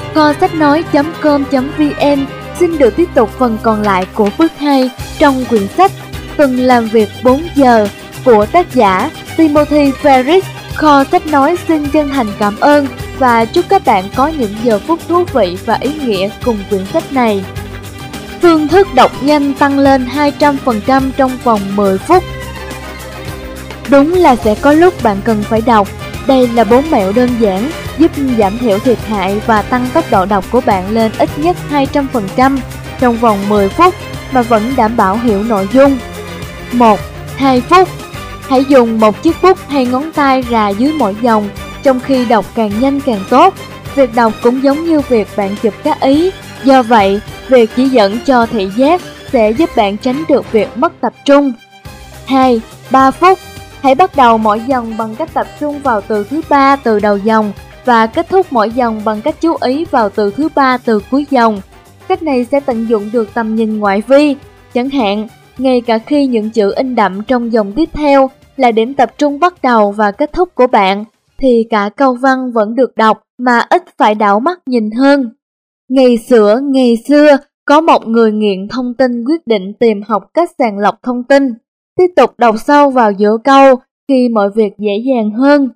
Kho sách nói.com.vn xin được tiếp tục phần còn lại của bước 2 trong quyển sách Tuần làm việc 4 giờ của tác giả Timothy Ferris. Kho sách nói xin chân thành cảm ơn và chúc các bạn có những giờ phút thú vị và ý nghĩa cùng quyển sách này. Phương thức đọc nhanh tăng lên 200% trong vòng 10 phút. Đúng là sẽ có lúc bạn cần phải đọc. Đây là 4 mẹo đơn giản giúp giảm thiểu thiệt hại và tăng tốc độ đọc của bạn lên ít nhất 200% trong vòng 10 phút mà vẫn đảm bảo hiểu nội dung. 1. 2 phút. Hãy dùng một chiếc bút hay ngón tay rà dưới mỗi dòng, trong khi đọc càng nhanh càng tốt. Việc đọc cũng giống như việc bạn chụp các ý. Do vậy, việc chỉ dẫn cho thị giác sẽ giúp bạn tránh được việc mất tập trung. 2. 3 phút. Hãy bắt đầu mỗi dòng bằng cách tập trung vào từ thứ 3 từ đầu dòng và kết thúc mỗi dòng bằng cách chú ý vào từ thứ 3 từ cuối dòng. Cách này sẽ tận dụng được tầm nhìn ngoại vi. Chẳng hạn, ngay cả khi những chữ in đậm trong dòng tiếp theo là điểm tập trung bắt đầu và kết thúc của bạn, thì cả câu văn vẫn được đọc mà ít phải đảo mắt nhìn hơn. Ngày xưa, có một người nghiện thông tin quyết định tìm học cách sàng lọc thông tin. Tiếp tục đọc sâu vào giữa câu khi mọi việc dễ dàng hơn.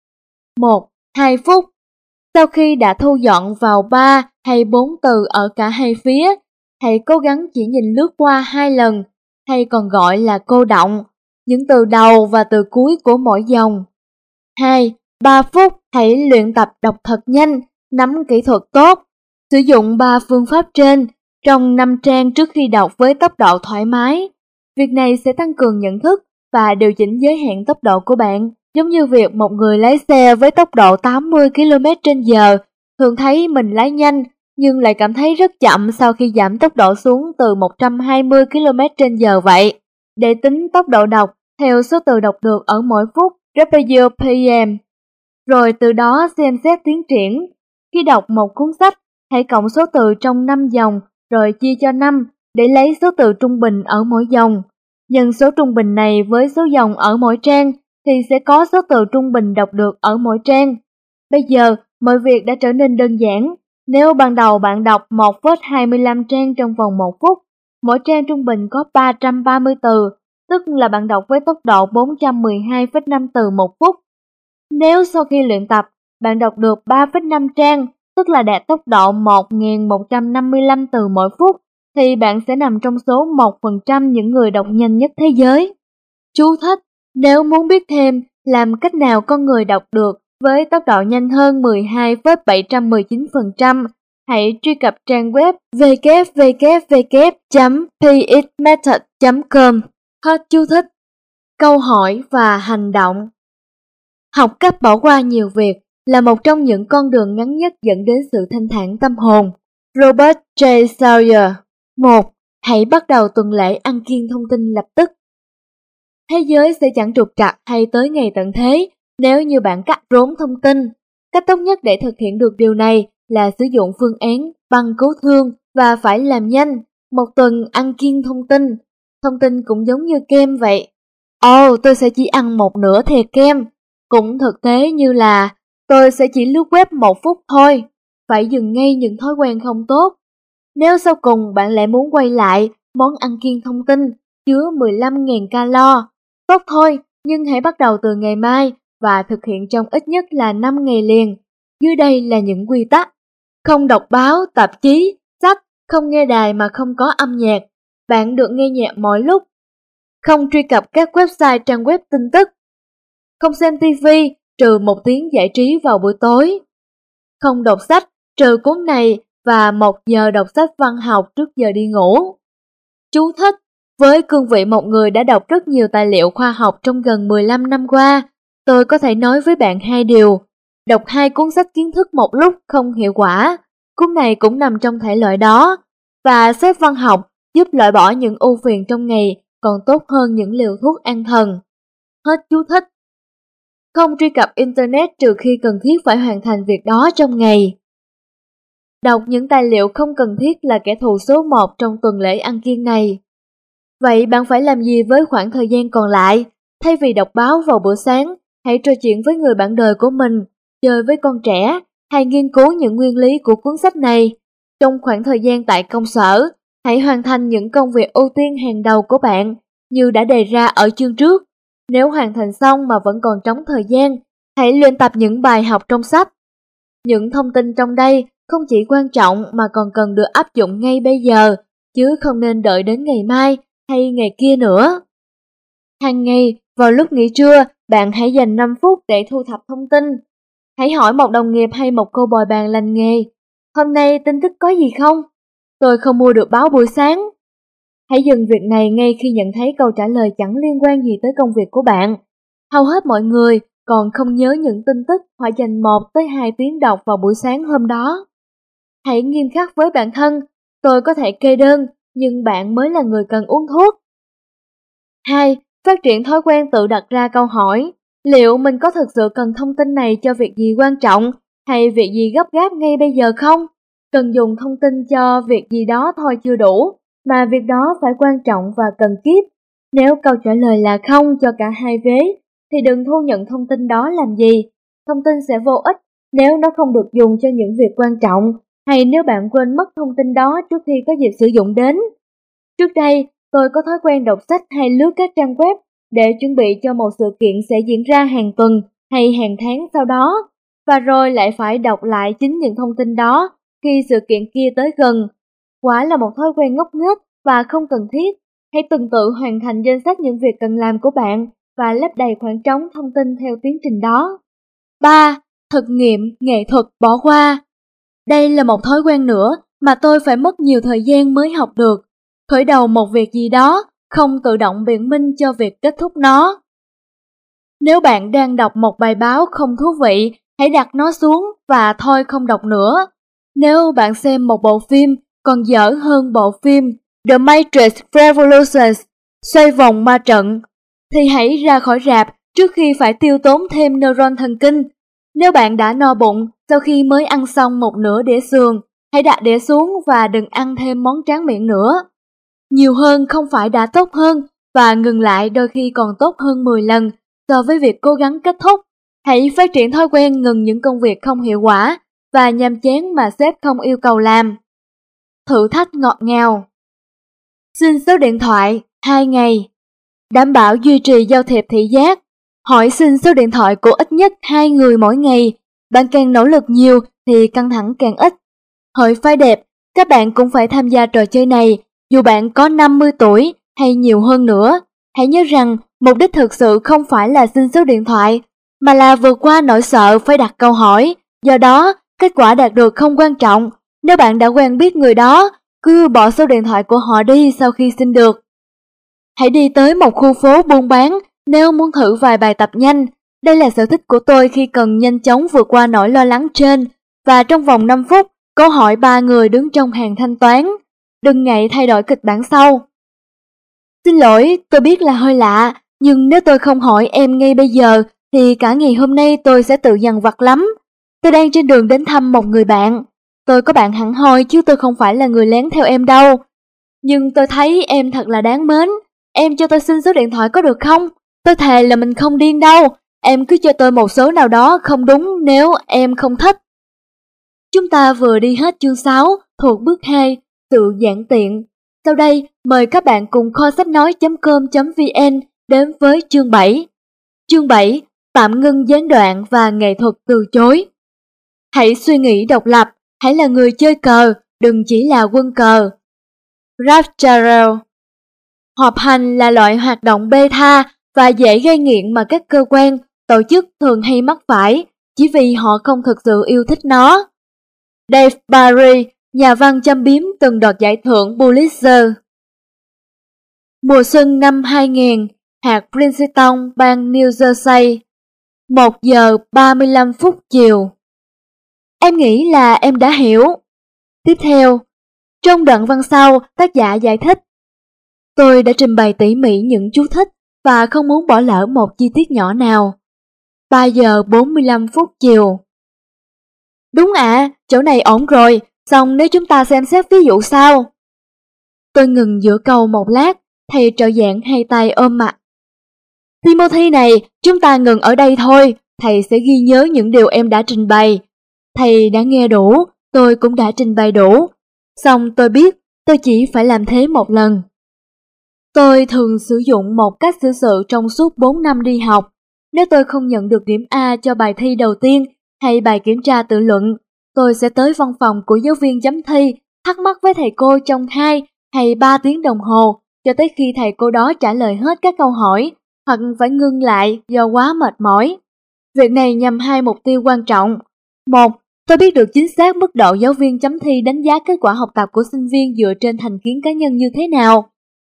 1. 2 phút. Sau khi đã thu dọn vào 3 hay 4 từ ở cả hai phía, hãy cố gắng chỉ nhìn lướt qua 2 lần, hay còn gọi là cô đọng, những từ đầu và từ cuối của mỗi dòng. 2. 3 phút. Hãy luyện tập đọc thật nhanh, nắm kỹ thuật tốt. Sử dụng 3 phương pháp trên trong 5 trang trước khi đọc với tốc độ thoải mái. Việc này sẽ tăng cường nhận thức và điều chỉnh giới hạn tốc độ của bạn, giống như việc một người lái xe với tốc độ 80 km/h thường thấy mình lái nhanh nhưng lại cảm thấy rất chậm sau khi giảm tốc độ xuống từ 120 km/h vậy. Để tính tốc độ đọc theo số từ đọc được ở mỗi phút (RPM), rồi từ đó xem xét tiến triển. Khi đọc một cuốn sách, hãy cộng số từ trong 5 dòng rồi chia cho 5 để lấy số từ trung bình ở mỗi dòng. Nhân số trung bình này với số dòng ở mỗi trang thì sẽ có số từ trung bình đọc được ở mỗi trang. Bây giờ, mọi việc đã trở nên đơn giản. Nếu ban đầu bạn đọc 1,25 trang trong vòng 1 phút, mỗi trang trung bình có 330 từ, tức là bạn đọc với tốc độ 412,5 từ một phút. Nếu sau khi luyện tập, bạn đọc được 3,5 trang, tức là đạt tốc độ 1.155 từ mỗi phút, thì bạn sẽ nằm trong số 1% những người đọc nhanh nhất thế giới. Chú thích: nếu muốn biết thêm làm cách nào con người đọc được với tốc độ nhanh hơn 12,719%, hãy truy cập trang web www.pxmethod.com. Hết chú thích. Câu hỏi và hành động. Học cách bỏ qua nhiều việc là một trong những con đường ngắn nhất dẫn đến sự thanh thản tâm hồn. Robert J. Sawyer. 1. Hãy bắt đầu tuần lễ ăn kiêng thông tin lập tức. Thế giới sẽ chẳng trục trặc hay tới ngày tận thế nếu như bạn cắt rốn thông tin. Cách tốt nhất để thực hiện được điều này là sử dụng phương án băng cứu thương và phải làm nhanh. Một tuần ăn kiêng thông tin. Thông tin cũng giống như kem vậy. Tôi sẽ chỉ ăn một nửa thìa kem. Cũng thực tế như là tôi sẽ chỉ lướt web 1 phút thôi. Phải dừng ngay những thói quen không tốt. Nếu sau cùng bạn lại muốn quay lại món ăn kiêng thông tin chứa 15.000 calo, tốt thôi, nhưng hãy bắt đầu từ ngày mai và thực hiện trong ít nhất là 5 ngày liền. Dưới đây là những quy tắc. Không đọc báo, tạp chí, sách, không nghe đài mà không có âm nhạc. Bạn được nghe nhạc mọi lúc. Không truy cập các website trang web tin tức. Không xem TV trừ 1 tiếng giải trí vào buổi tối. Không đọc sách trừ cuốn này và 1 giờ đọc sách văn học trước giờ đi ngủ. Chú thích: với cương vị một người đã đọc rất nhiều tài liệu khoa học trong gần 15 năm qua, tôi có thể nói với bạn 2 điều. Đọc 2 cuốn sách kiến thức một lúc không hiệu quả. Cuốn này cũng nằm trong thể loại đó. Và sách văn học giúp loại bỏ những ưu phiền trong ngày còn tốt hơn những liều thuốc an thần. Hết chú thích. Không truy cập Internet trừ khi cần thiết phải hoàn thành việc đó trong ngày. Đọc những tài liệu không cần thiết là kẻ thù số 1 trong tuần lễ ăn kiêng này. Vậy bạn phải làm gì với khoảng thời gian còn lại? Thay vì đọc báo vào buổi sáng, hãy trò chuyện với người bạn đời của mình, chơi với con trẻ hãy nghiên cứu những nguyên lý của cuốn sách này. Trong khoảng thời gian tại công sở, hãy hoàn thành những công việc ưu tiên hàng đầu của bạn như đã đề ra ở chương trước. Nếu hoàn thành xong mà vẫn còn trống thời gian, hãy luyện tập những bài học trong sách. Những thông tin trong đây không chỉ quan trọng mà còn cần được áp dụng ngay bây giờ, chứ không nên đợi đến ngày mai hay ngày kia nữa. Hàng ngày, vào lúc nghỉ trưa, bạn hãy dành 5 phút để thu thập thông tin. Hãy hỏi một đồng nghiệp hay một cô bồi bàn lành nghề: hôm nay tin tức có gì không? Tôi không mua được báo buổi sáng. Hãy dừng việc này ngay khi nhận thấy câu trả lời chẳng liên quan gì tới công việc của bạn. Hầu hết mọi người còn không nhớ những tin tức hoặc dành 1 tới 2 tiếng đọc vào buổi sáng hôm đó. Hãy nghiêm khắc với bản thân, tôi có thể kê đơn, nhưng bạn mới là người cần uống thuốc. 2. Phát triển thói quen tự đặt ra câu hỏi: liệu mình có thực sự cần thông tin này cho việc gì quan trọng hay việc gì gấp gáp ngay bây giờ không? Cần dùng thông tin cho việc gì đó thôi chưa đủ, mà việc đó phải quan trọng và cần kíp. Nếu câu trả lời là không cho cả hai vế, thì đừng thu nhận thông tin đó làm gì. Thông tin sẽ vô ích nếu nó không được dùng cho những việc quan trọng, hay nếu bạn quên mất thông tin đó trước khi có dịp sử dụng đến. Trước đây, tôi có thói quen đọc sách hay lướt các trang web để chuẩn bị cho một sự kiện sẽ diễn ra hàng tuần hay hàng tháng sau đó, và rồi lại phải đọc lại chính những thông tin đó khi sự kiện kia tới gần. Quả là một thói quen ngốc nghếch và không cần thiết. Hãy tuần tự hoàn thành danh sách những việc cần làm của bạn và lấp đầy khoảng trống thông tin theo tiến trình đó. 3. Thực nghiệm nghệ thuật bỏ qua. Đây là một thói quen nữa mà tôi phải mất nhiều thời gian mới học được. Khởi đầu một việc gì đó, không tự động biện minh cho việc kết thúc nó. Nếu bạn đang đọc một bài báo không thú vị, hãy đặt nó xuống và thôi không đọc nữa. Nếu bạn xem một bộ phim còn dở hơn bộ phim The Matrix Revolutions, xoay vòng ma trận, thì hãy ra khỏi rạp trước khi phải tiêu tốn thêm neuron thần kinh. Nếu bạn đã no bụng sau khi mới ăn xong một nửa đĩa sườn, hãy đặt đĩa xuống và đừng ăn thêm món tráng miệng nữa. Nhiều hơn không phải đã tốt hơn, và ngừng lại đôi khi còn tốt hơn 10 lần so với việc cố gắng kết thúc. Hãy phát triển thói quen ngừng những công việc không hiệu quả và nhàm chán mà sếp không yêu cầu làm. Thử thách ngọt ngào. Xin số điện thoại 2 ngày. Đảm bảo duy trì giao thiệp thị giác. Hỏi xin số điện thoại của ít nhất 2 người mỗi ngày. Bạn càng nỗ lực nhiều thì căng thẳng càng ít. Hỏi phái đẹp. Các bạn cũng phải tham gia trò chơi này, dù bạn có 50 tuổi hay nhiều hơn nữa. Hãy nhớ rằng mục đích thực sự không phải là xin số điện thoại, mà là vượt qua nỗi sợ phải đặt câu hỏi. Do đó, kết quả đạt được không quan trọng. Nếu bạn đã quen biết người đó, cứ bỏ số điện thoại của họ đi sau khi xin được. Hãy đi tới một khu phố buôn bán nếu muốn thử vài bài tập nhanh. Đây là sở thích của tôi khi cần nhanh chóng vượt qua nỗi lo lắng trên. Và trong vòng 5 phút, câu hỏi 3 người đứng trong hàng thanh toán. Đừng ngại thay đổi kịch bản sau. Xin lỗi, tôi biết là hơi lạ, nhưng nếu tôi không hỏi em ngay bây giờ, thì cả ngày hôm nay tôi sẽ tự dằn vặt lắm. Tôi đang trên đường đến thăm một người bạn. Tôi có bạn hẳn hoi chứ tôi không phải là người lén theo em đâu. Nhưng tôi thấy em thật là đáng mến. Em cho tôi xin số điện thoại có được không? Tôi thề là mình không điên đâu. Em cứ cho tôi một số nào đó không đúng nếu em không thích. Chúng ta vừa đi hết chương 6 thuộc bước 2, sự giản tiện. Sau đây, mời các bạn cùng kho sách nói.com.vn đến với chương 7. Chương 7. Tạm ngưng gián đoạn và nghệ thuật từ chối. Hãy suy nghĩ độc lập, hãy là người chơi cờ, đừng chỉ là quân cờ. Ralph Jarrell. Họp hành là loại hoạt động beta và dễ gây nghiện mà các cơ quan, tổ chức thường hay mắc phải chỉ vì họ không thực sự yêu thích nó. Dave Barry, nhà văn châm biếm từng đoạt giải thưởng Pulitzer. Mùa xuân năm 2000, hạt Princeton, bang New Jersey. 1 giờ 35 phút chiều. Em nghĩ là em đã hiểu. Tiếp theo, trong đoạn văn sau, tác giả giải thích. Tôi đã trình bày tỉ mỉ những chú thích và không muốn bỏ lỡ một chi tiết nhỏ nào. 3 giờ 45 phút chiều. Đúng ạ, chỗ này ổn rồi, xong nếu chúng ta xem xét ví dụ sau. Tôi ngừng giữa câu một lát, thầy trợ giảng hai tay ôm mặt. Timothy này, chúng ta ngừng ở đây thôi, thầy sẽ ghi nhớ những điều em đã trình bày. Thầy đã nghe đủ, tôi cũng đã trình bày đủ. Xong tôi biết tôi chỉ phải làm thế một lần. Tôi thường sử dụng một cách xử sự trong suốt 4 năm đi học. Nếu tôi không nhận được điểm A cho bài thi đầu tiên hay bài kiểm tra tự luận, tôi sẽ tới văn phòng của giáo viên chấm thi, thắc mắc với thầy cô trong 2 hay 3 tiếng đồng hồ cho tới khi thầy cô đó trả lời hết các câu hỏi, hoặc phải ngưng lại do quá mệt mỏi. Việc này nhằm hai mục tiêu quan trọng. Một, tôi biết được chính xác mức độ giáo viên chấm thi đánh giá kết quả học tập của sinh viên dựa trên thành kiến cá nhân như thế nào.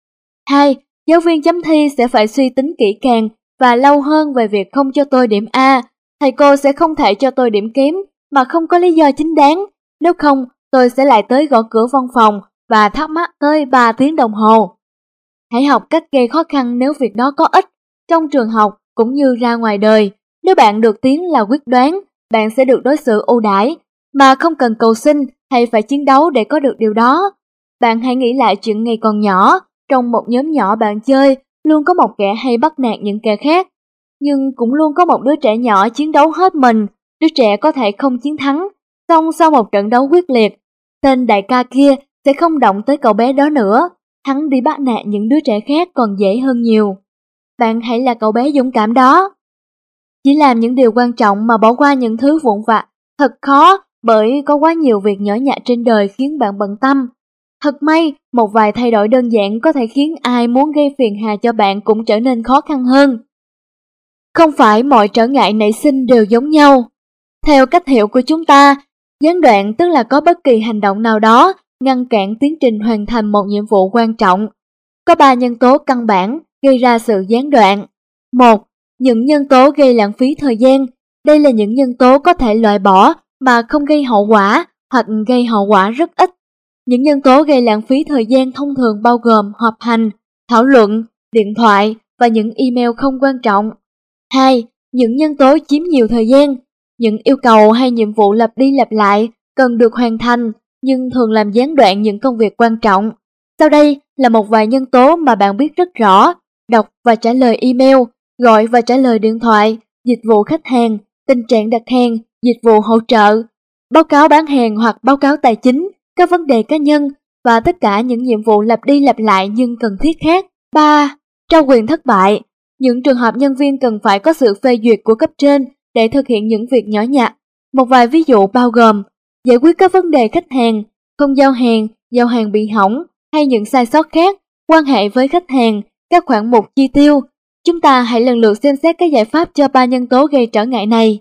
2. Giáo viên chấm thi sẽ phải suy tính kỹ càng và lâu hơn về việc không cho tôi điểm A. Thầy cô sẽ không thể cho tôi điểm kém mà không có lý do chính đáng. Nếu không, tôi sẽ lại tới gõ cửa văn phòng và thắc mắc tới 3 tiếng đồng hồ. Hãy học cách gây khó khăn nếu việc đó có ích, trong trường học cũng như ra ngoài đời. Nếu bạn được tiếng là quyết đoán, bạn sẽ được đối xử ưu đãi, mà không cần cầu xin hay phải chiến đấu để có được điều đó. Bạn hãy nghĩ lại chuyện ngày còn nhỏ, trong một nhóm nhỏ bạn chơi, luôn có một kẻ hay bắt nạt những kẻ khác. Nhưng cũng luôn có một đứa trẻ nhỏ chiến đấu hết mình, đứa trẻ có thể không chiến thắng, xong sau một trận đấu quyết liệt, tên đại ca kia sẽ không động tới cậu bé đó nữa, hắn đi bắt nạt những đứa trẻ khác còn dễ hơn nhiều. Bạn hãy là cậu bé dũng cảm đó. Chỉ làm những điều quan trọng mà bỏ qua những thứ vụn vặt thật khó, bởi có quá nhiều việc nhỏ nhặt trên đời khiến bạn bận tâm. Thật may, một vài thay đổi đơn giản có thể khiến ai muốn gây phiền hà cho bạn cũng trở nên khó khăn hơn. Không phải mọi trở ngại nảy sinh đều giống nhau. Theo cách hiểu của chúng ta, gián đoạn tức là có bất kỳ hành động nào đó ngăn cản tiến trình hoàn thành một nhiệm vụ quan trọng. Có 3 nhân tố căn bản gây ra sự gián đoạn. 1. Những nhân tố gây lãng phí thời gian. Đây là những nhân tố có thể loại bỏ mà không gây hậu quả hoặc gây hậu quả rất ít. Những nhân tố gây lãng phí thời gian thông thường bao gồm họp hành, thảo luận, điện thoại và những email không quan trọng. 2. Những nhân tố chiếm nhiều thời gian. Những yêu cầu hay nhiệm vụ lặp đi lặp lại cần được hoàn thành nhưng thường làm gián đoạn những công việc quan trọng. Sau đây là một vài nhân tố mà bạn biết rất rõ: đọc và trả lời email, gọi và trả lời điện thoại, dịch vụ khách hàng, tình trạng đặt hàng, dịch vụ hỗ trợ, báo cáo bán hàng hoặc báo cáo tài chính, các vấn đề cá nhân và tất cả những nhiệm vụ lặp đi lặp lại nhưng cần thiết khác. 3. Trao quyền thất bại. Những trường hợp nhân viên cần phải có sự phê duyệt của cấp trên để thực hiện những việc nhỏ nhặt. Một vài ví dụ bao gồm giải quyết các vấn đề khách hàng, không giao hàng bị hỏng hay những sai sót khác, quan hệ với khách hàng, các khoản mục chi tiêu. Chúng ta hãy lần lượt xem xét các giải pháp cho 3 nhân tố gây trở ngại này.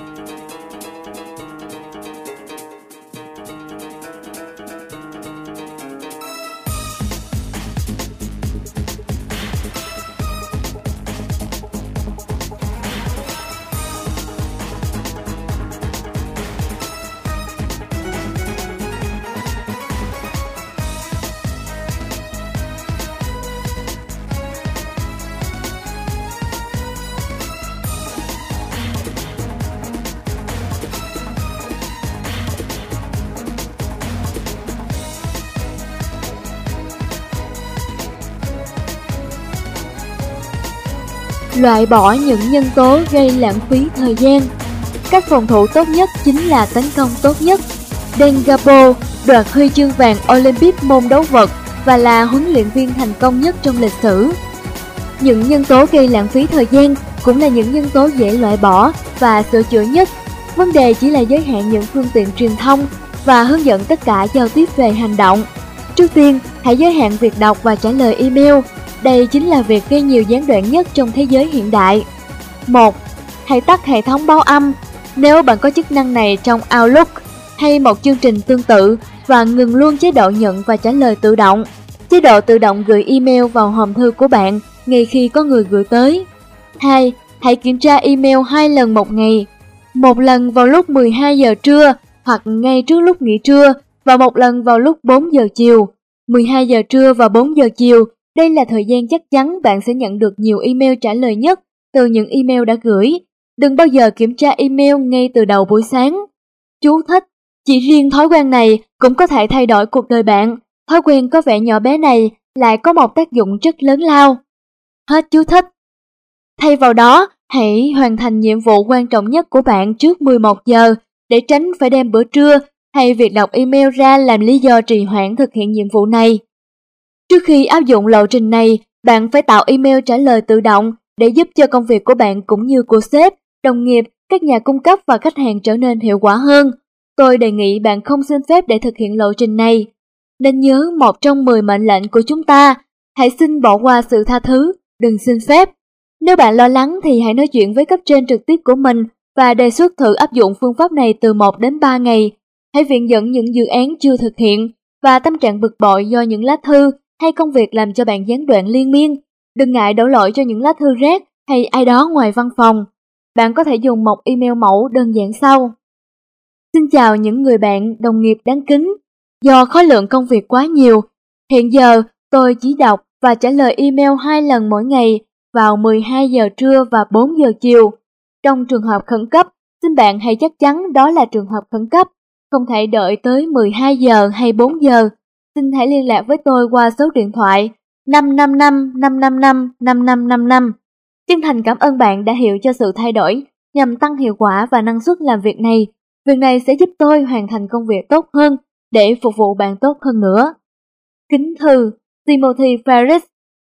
Loại bỏ những nhân tố gây lãng phí thời gian. Cách phòng thủ tốt nhất chính là tấn công tốt nhất. Dan Gabo đoạt huy chương vàng Olympic môn đấu vật và là huấn luyện viên thành công nhất trong lịch sử. Những nhân tố gây lãng phí thời gian cũng là những nhân tố dễ loại bỏ và sửa chữa nhất. Vấn đề chỉ là giới hạn những phương tiện truyền thông và hướng dẫn tất cả giao tiếp về hành động. Trước tiên, hãy giới hạn việc đọc và trả lời email. Đây chính là việc gây nhiều gián đoạn nhất trong thế giới hiện đại. 1. Hãy tắt hệ thống báo âm nếu bạn có chức năng này trong Outlook hay một chương trình tương tự, và ngừng luôn chế độ nhận và trả lời tự động. Chế độ tự động gửi email vào hòm thư của bạn ngay khi có người gửi tới. 2. Hãy kiểm tra email 2 lần một ngày. Một lần vào lúc 12 giờ trưa hoặc ngay trước lúc nghỉ trưa, và một lần vào lúc 4 giờ chiều. 12 giờ trưa và 4 giờ chiều, đây là thời gian chắc chắn bạn sẽ nhận được nhiều email trả lời nhất từ những email đã gửi. Đừng bao giờ kiểm tra email ngay từ đầu buổi sáng. Chú thích: chỉ riêng thói quen này cũng có thể thay đổi cuộc đời bạn. Thói quen có vẻ nhỏ bé này lại có một tác dụng rất lớn lao. Hết chú thích. Thay vào đó, hãy hoàn thành nhiệm vụ quan trọng nhất của bạn trước 11 giờ. để tránh phải đem bữa trưa hay việc đọc email ra làm lý do trì hoãn thực hiện nhiệm vụ này. Trước khi áp dụng lộ trình này, bạn phải tạo email trả lời tự động để giúp cho công việc của bạn cũng như của sếp, đồng nghiệp, các nhà cung cấp và khách hàng trở nên hiệu quả hơn. Tôi đề nghị bạn không xin phép để thực hiện lộ trình này. Nên nhớ một trong 10 mệnh lệnh của chúng ta, hãy xin bỏ qua sự tha thứ, đừng xin phép. Nếu bạn lo lắng thì hãy nói chuyện với cấp trên trực tiếp của mình và đề xuất thử áp dụng phương pháp này từ 1 đến 3 ngày. Hãy viện dẫn những dự án chưa thực hiện và tâm trạng bực bội do những lá thư hay công việc làm cho bạn gián đoạn liên miên. Đừng ngại đổ lỗi cho những lá thư rác hay ai đó ngoài văn phòng. Bạn có thể dùng một email mẫu đơn giản sau. Xin chào những người bạn, đồng nghiệp đáng kính. Do khối lượng công việc quá nhiều, hiện giờ tôi chỉ đọc và trả lời email 2 lần mỗi ngày vào 12 giờ trưa và 4 giờ chiều. Trong trường hợp khẩn cấp, xin bạn hãy chắc chắn đó là trường hợp khẩn cấp, không thể đợi tới 12 giờ hay 4 giờ. Xin hãy liên lạc với tôi qua số điện thoại 555 555 5555. Chân thành cảm ơn bạn đã hiểu cho sự thay đổi nhằm tăng hiệu quả và năng suất làm việc này. Việc này sẽ giúp tôi hoàn thành công việc tốt hơn để phục vụ bạn tốt hơn nữa. Kính thư Timothy Ferris.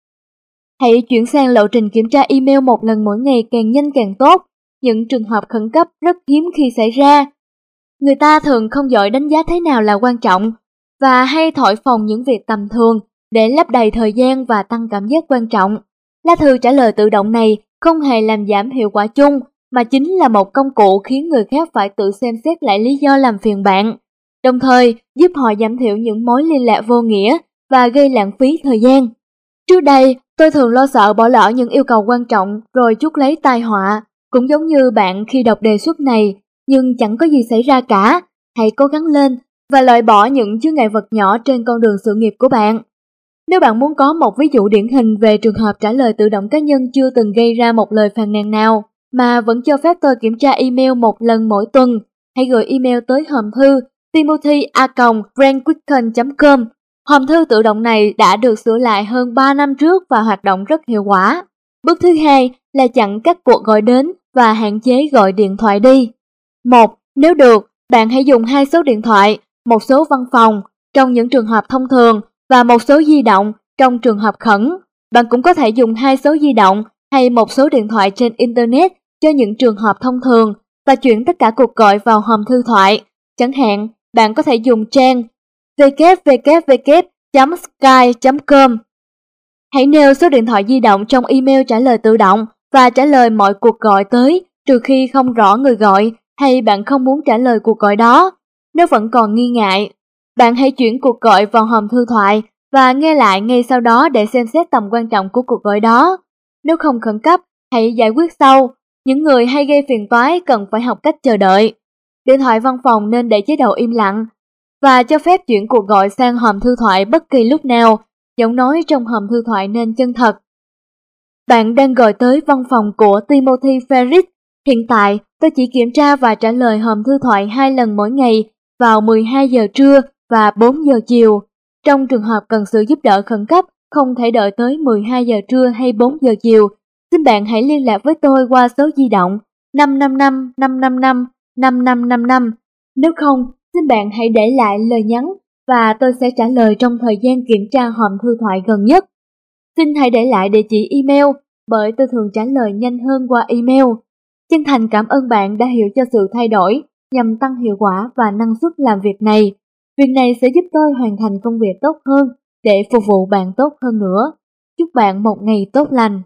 Hãy chuyển sang lộ trình kiểm tra email 1 lần mỗi ngày càng nhanh càng tốt. Những trường hợp khẩn cấp rất hiếm khi xảy ra. Người ta thường không giỏi đánh giá thế nào là quan trọng và hay thổi phồng những việc tầm thường để lấp đầy thời gian và tăng cảm giác quan trọng. Lá thư trả lời tự động này không hề làm giảm hiệu quả chung, mà chính là một công cụ khiến người khác phải tự xem xét lại lý do làm phiền bạn, đồng thời giúp họ giảm thiểu những mối liên lạc vô nghĩa và gây lãng phí thời gian. Trước đây, tôi thường lo sợ bỏ lỡ những yêu cầu quan trọng rồi chuốc lấy tai họa, cũng giống như bạn khi đọc đề xuất này, nhưng chẳng có gì xảy ra cả. Hãy cố gắng lên và loại bỏ những chướng ngại vật nhỏ trên con đường sự nghiệp của bạn. Nếu bạn muốn có một ví dụ điển hình về trường hợp trả lời tự động cá nhân chưa từng gây ra một lời phàn nàn nào, mà vẫn cho phép tôi kiểm tra email 1 lần mỗi tuần, hãy gửi email tới hòm thư timothy@frankquicken.com. Hòm thư tự động này đã được sửa lại hơn 3 năm trước và hoạt động rất hiệu quả. Bước thứ hai là chặn các cuộc gọi đến và hạn chế gọi điện thoại đi. 1. Nếu được, bạn hãy dùng 2 số điện thoại, một số văn phòng trong những trường hợp thông thường và một số di động trong trường hợp khẩn. Bạn cũng có thể dùng 2 số di động hay một số điện thoại trên Internet cho những trường hợp thông thường và chuyển tất cả cuộc gọi vào hòm thư thoại. Chẳng hạn, bạn có thể dùng trang www.sky.com. Hãy nêu số điện thoại di động trong email trả lời tự động và trả lời mọi cuộc gọi tới, trừ khi không rõ người gọi hay bạn không muốn trả lời cuộc gọi đó. Nếu vẫn còn nghi ngại, bạn hãy chuyển cuộc gọi vào hòm thư thoại và nghe lại ngay sau đó để xem xét tầm quan trọng của cuộc gọi đó. Nếu không khẩn cấp, hãy giải quyết sau. Những người hay gây phiền toái cần phải học cách chờ đợi. Điện thoại văn phòng nên để chế độ im lặng và cho phép chuyển cuộc gọi sang hòm thư thoại bất kỳ lúc nào. Giọng nói trong hòm thư thoại nên chân thật. Bạn đang gọi tới văn phòng của Timothy Ferris. Hiện tại, tôi chỉ kiểm tra và trả lời hòm thư thoại 2 lần mỗi ngày vào 12 giờ trưa và 4 giờ chiều. Trong trường hợp cần sự giúp đỡ khẩn cấp, không thể đợi tới 12 giờ trưa hay 4 giờ chiều, xin bạn hãy liên lạc với tôi qua số di động 555 555 5555. Nếu không, xin bạn hãy để lại lời nhắn và tôi sẽ trả lời trong thời gian kiểm tra hòm thư thoại gần nhất. Xin hãy để lại địa chỉ email bởi tôi thường trả lời nhanh hơn qua email. Chân thành cảm ơn bạn đã hiểu cho sự thay đổi nhằm tăng hiệu quả và năng suất làm việc này. Việc này sẽ giúp tôi hoàn thành công việc tốt hơn để phục vụ bạn tốt hơn nữa. Chúc bạn một ngày tốt lành.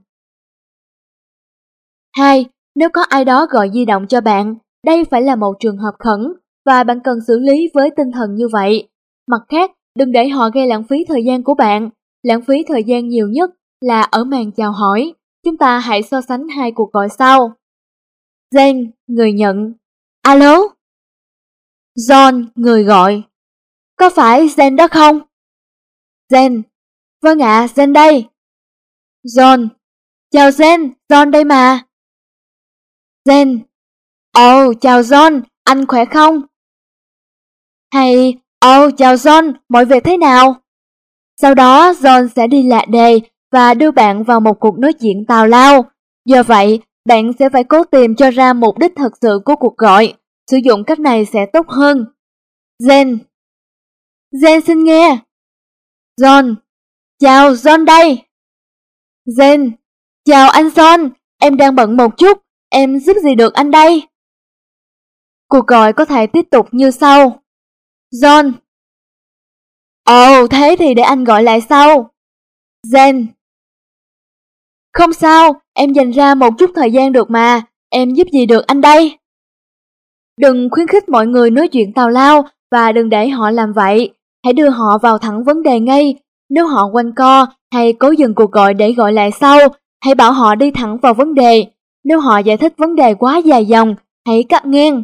2. Nếu có ai đó gọi di động cho bạn, đây phải là một trường hợp khẩn và bạn cần xử lý với tinh thần như vậy. Mặt khác, đừng để họ gây lãng phí thời gian của bạn. Lãng phí thời gian nhiều nhất là ở màn chào hỏi. Chúng ta hãy so sánh 2 cuộc gọi sau. Jane, người nhận. Alo? John, người gọi. Có phải Jane đó không? Jane. Vâng ạ, Jane đây. John. Chào Jane, John đây mà. Jane. Ồ, chào John, anh khỏe không? Hay, chào John, mọi việc thế nào? Sau đó John sẽ đi lạc đề và đưa bạn vào một cuộc nói chuyện tào lao. Do vậy, bạn sẽ phải cố tìm cho ra mục đích thật sự của cuộc gọi. sử dụng cách này sẽ tốt hơn. Jen. Jen xin nghe. John. Chào, John đây. Jen. Chào anh John, em đang bận một chút, em giúp gì được anh đây? Cuộc gọi có thể tiếp tục như sau. John. Ồ, thế thì để anh gọi lại sau. Jen. Không sao, em dành ra một chút thời gian được mà, em giúp gì được anh đây? Đừng khuyến khích mọi người nói chuyện tào lao và đừng để họ làm vậy. Hãy đưa họ vào thẳng vấn đề ngay. Nếu họ quanh co hay cố dừng cuộc gọi để gọi lại sau, hãy bảo họ đi thẳng vào vấn đề. Nếu họ giải thích vấn đề quá dài dòng, hãy cắt ngang.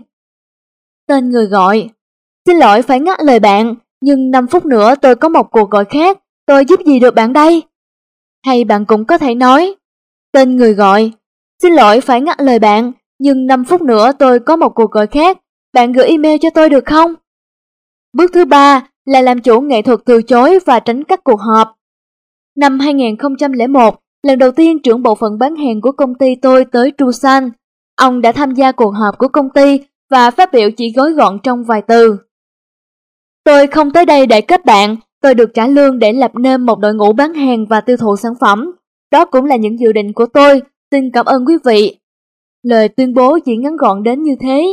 Tên người gọi. Xin lỗi phải ngắt lời bạn, nhưng 5 phút nữa tôi có một cuộc gọi khác, tôi giúp gì được bạn đây? Hay bạn cũng có thể nói. Tên người gọi. Xin lỗi phải ngắt lời bạn, nhưng 5 phút nữa tôi có một cuộc gọi khác, bạn gửi email cho tôi được không? Bước thứ 3 là làm chủ nghệ thuật từ chối và tránh các cuộc họp. Năm 2001, lần đầu tiên trưởng bộ phận bán hàng của công ty tôi tới Tucson. Ông đã tham gia cuộc họp của công ty và phát biểu chỉ gói gọn trong vài từ. Tôi không tới đây để kết bạn, tôi được trả lương để lập nên một đội ngũ bán hàng và tiêu thụ sản phẩm. Đó cũng là những dự định của tôi, xin cảm ơn quý vị. Lời tuyên bố chỉ ngắn gọn đến như thế.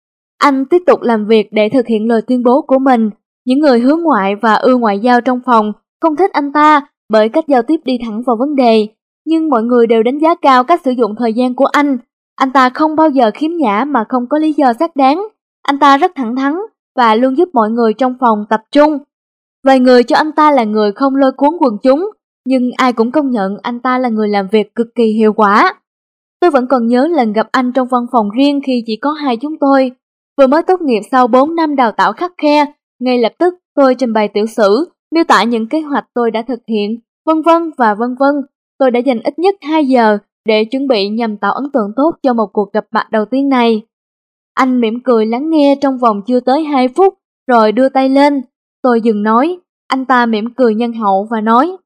Anh tiếp tục làm việc để thực hiện lời tuyên bố của mình. Những người hướng ngoại và ưa ngoại giao trong phòng không thích anh ta bởi cách giao tiếp đi thẳng vào vấn đề. Nhưng mọi người đều đánh giá cao cách sử dụng thời gian của anh. Anh ta không bao giờ khiếm nhã mà không có lý do xác đáng. Anh ta rất thẳng thắn và luôn giúp mọi người trong phòng tập trung. Vài người cho anh ta là người không lôi cuốn quần chúng, nhưng ai cũng công nhận anh ta là người làm việc cực kỳ hiệu quả. Tôi vẫn còn nhớ lần gặp anh trong văn phòng riêng khi chỉ có hai chúng tôi. Vừa mới tốt nghiệp sau 4 năm đào tạo khắt khe, ngay lập tức tôi trình bày tiểu sử, miêu tả những kế hoạch tôi đã thực hiện, vân vân và vân vân. Tôi đã dành ít nhất 2 giờ để chuẩn bị nhằm tạo ấn tượng tốt cho một cuộc gặp mặt đầu tiên này. Anh mỉm cười lắng nghe trong vòng chưa tới 2 phút, rồi đưa tay lên. Tôi dừng nói, anh ta mỉm cười nhân hậu và nói: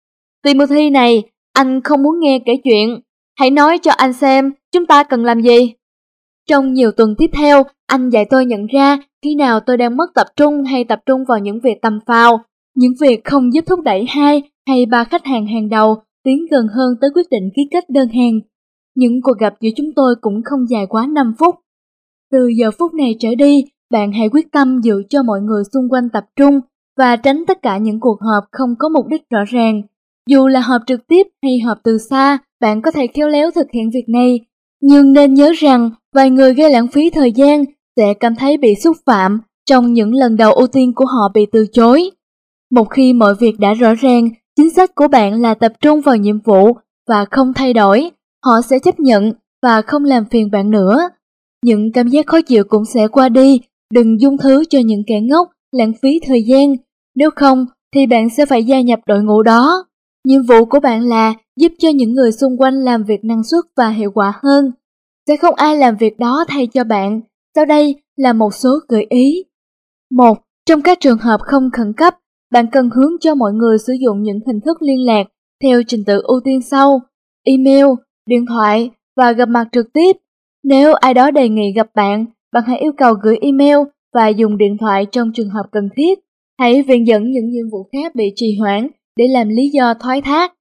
Timothy này, anh không muốn nghe kể chuyện. Hãy nói cho anh xem chúng ta cần làm gì. Trong nhiều tuần tiếp theo, anh dạy tôi nhận ra khi nào tôi đang mất tập trung hay tập trung vào những việc tầm phào, những việc không giúp thúc đẩy 2 hay 3 khách hàng hàng đầu tiến gần hơn tới quyết định ký kết đơn hàng. Những cuộc gặp giữa chúng tôi cũng không dài quá 5 phút. Từ giờ phút này trở đi, bạn hãy quyết tâm giữ cho mọi người xung quanh tập trung và tránh tất cả những cuộc họp không có mục đích rõ ràng. Dù là họp trực tiếp hay họp từ xa, bạn có thể khéo léo thực hiện việc này. Nhưng nên nhớ rằng, vài người gây lãng phí thời gian sẽ cảm thấy bị xúc phạm trong những lần đầu ưu tiên của họ bị từ chối. Một khi mọi việc đã rõ ràng, chính sách của bạn là tập trung vào nhiệm vụ và không thay đổi, họ sẽ chấp nhận và không làm phiền bạn nữa. Những cảm giác khó chịu cũng sẽ qua đi, đừng dung thứ cho những kẻ ngốc, lãng phí thời gian. Nếu không, thì bạn sẽ phải gia nhập đội ngũ đó. Nhiệm vụ của bạn là giúp cho những người xung quanh làm việc năng suất và hiệu quả hơn. Sẽ không ai làm việc đó thay cho bạn. Sau đây là một số gợi ý. 1. Trong các trường hợp không khẩn cấp, bạn cần hướng cho mọi người sử dụng những hình thức liên lạc theo trình tự ưu tiên sau: email, điện thoại và gặp mặt trực tiếp. Nếu ai đó đề nghị gặp bạn, bạn hãy yêu cầu gửi email và dùng điện thoại trong trường hợp cần thiết. Hãy viện dẫn những nhiệm vụ khác bị trì hoãn để làm lý do thoái thác.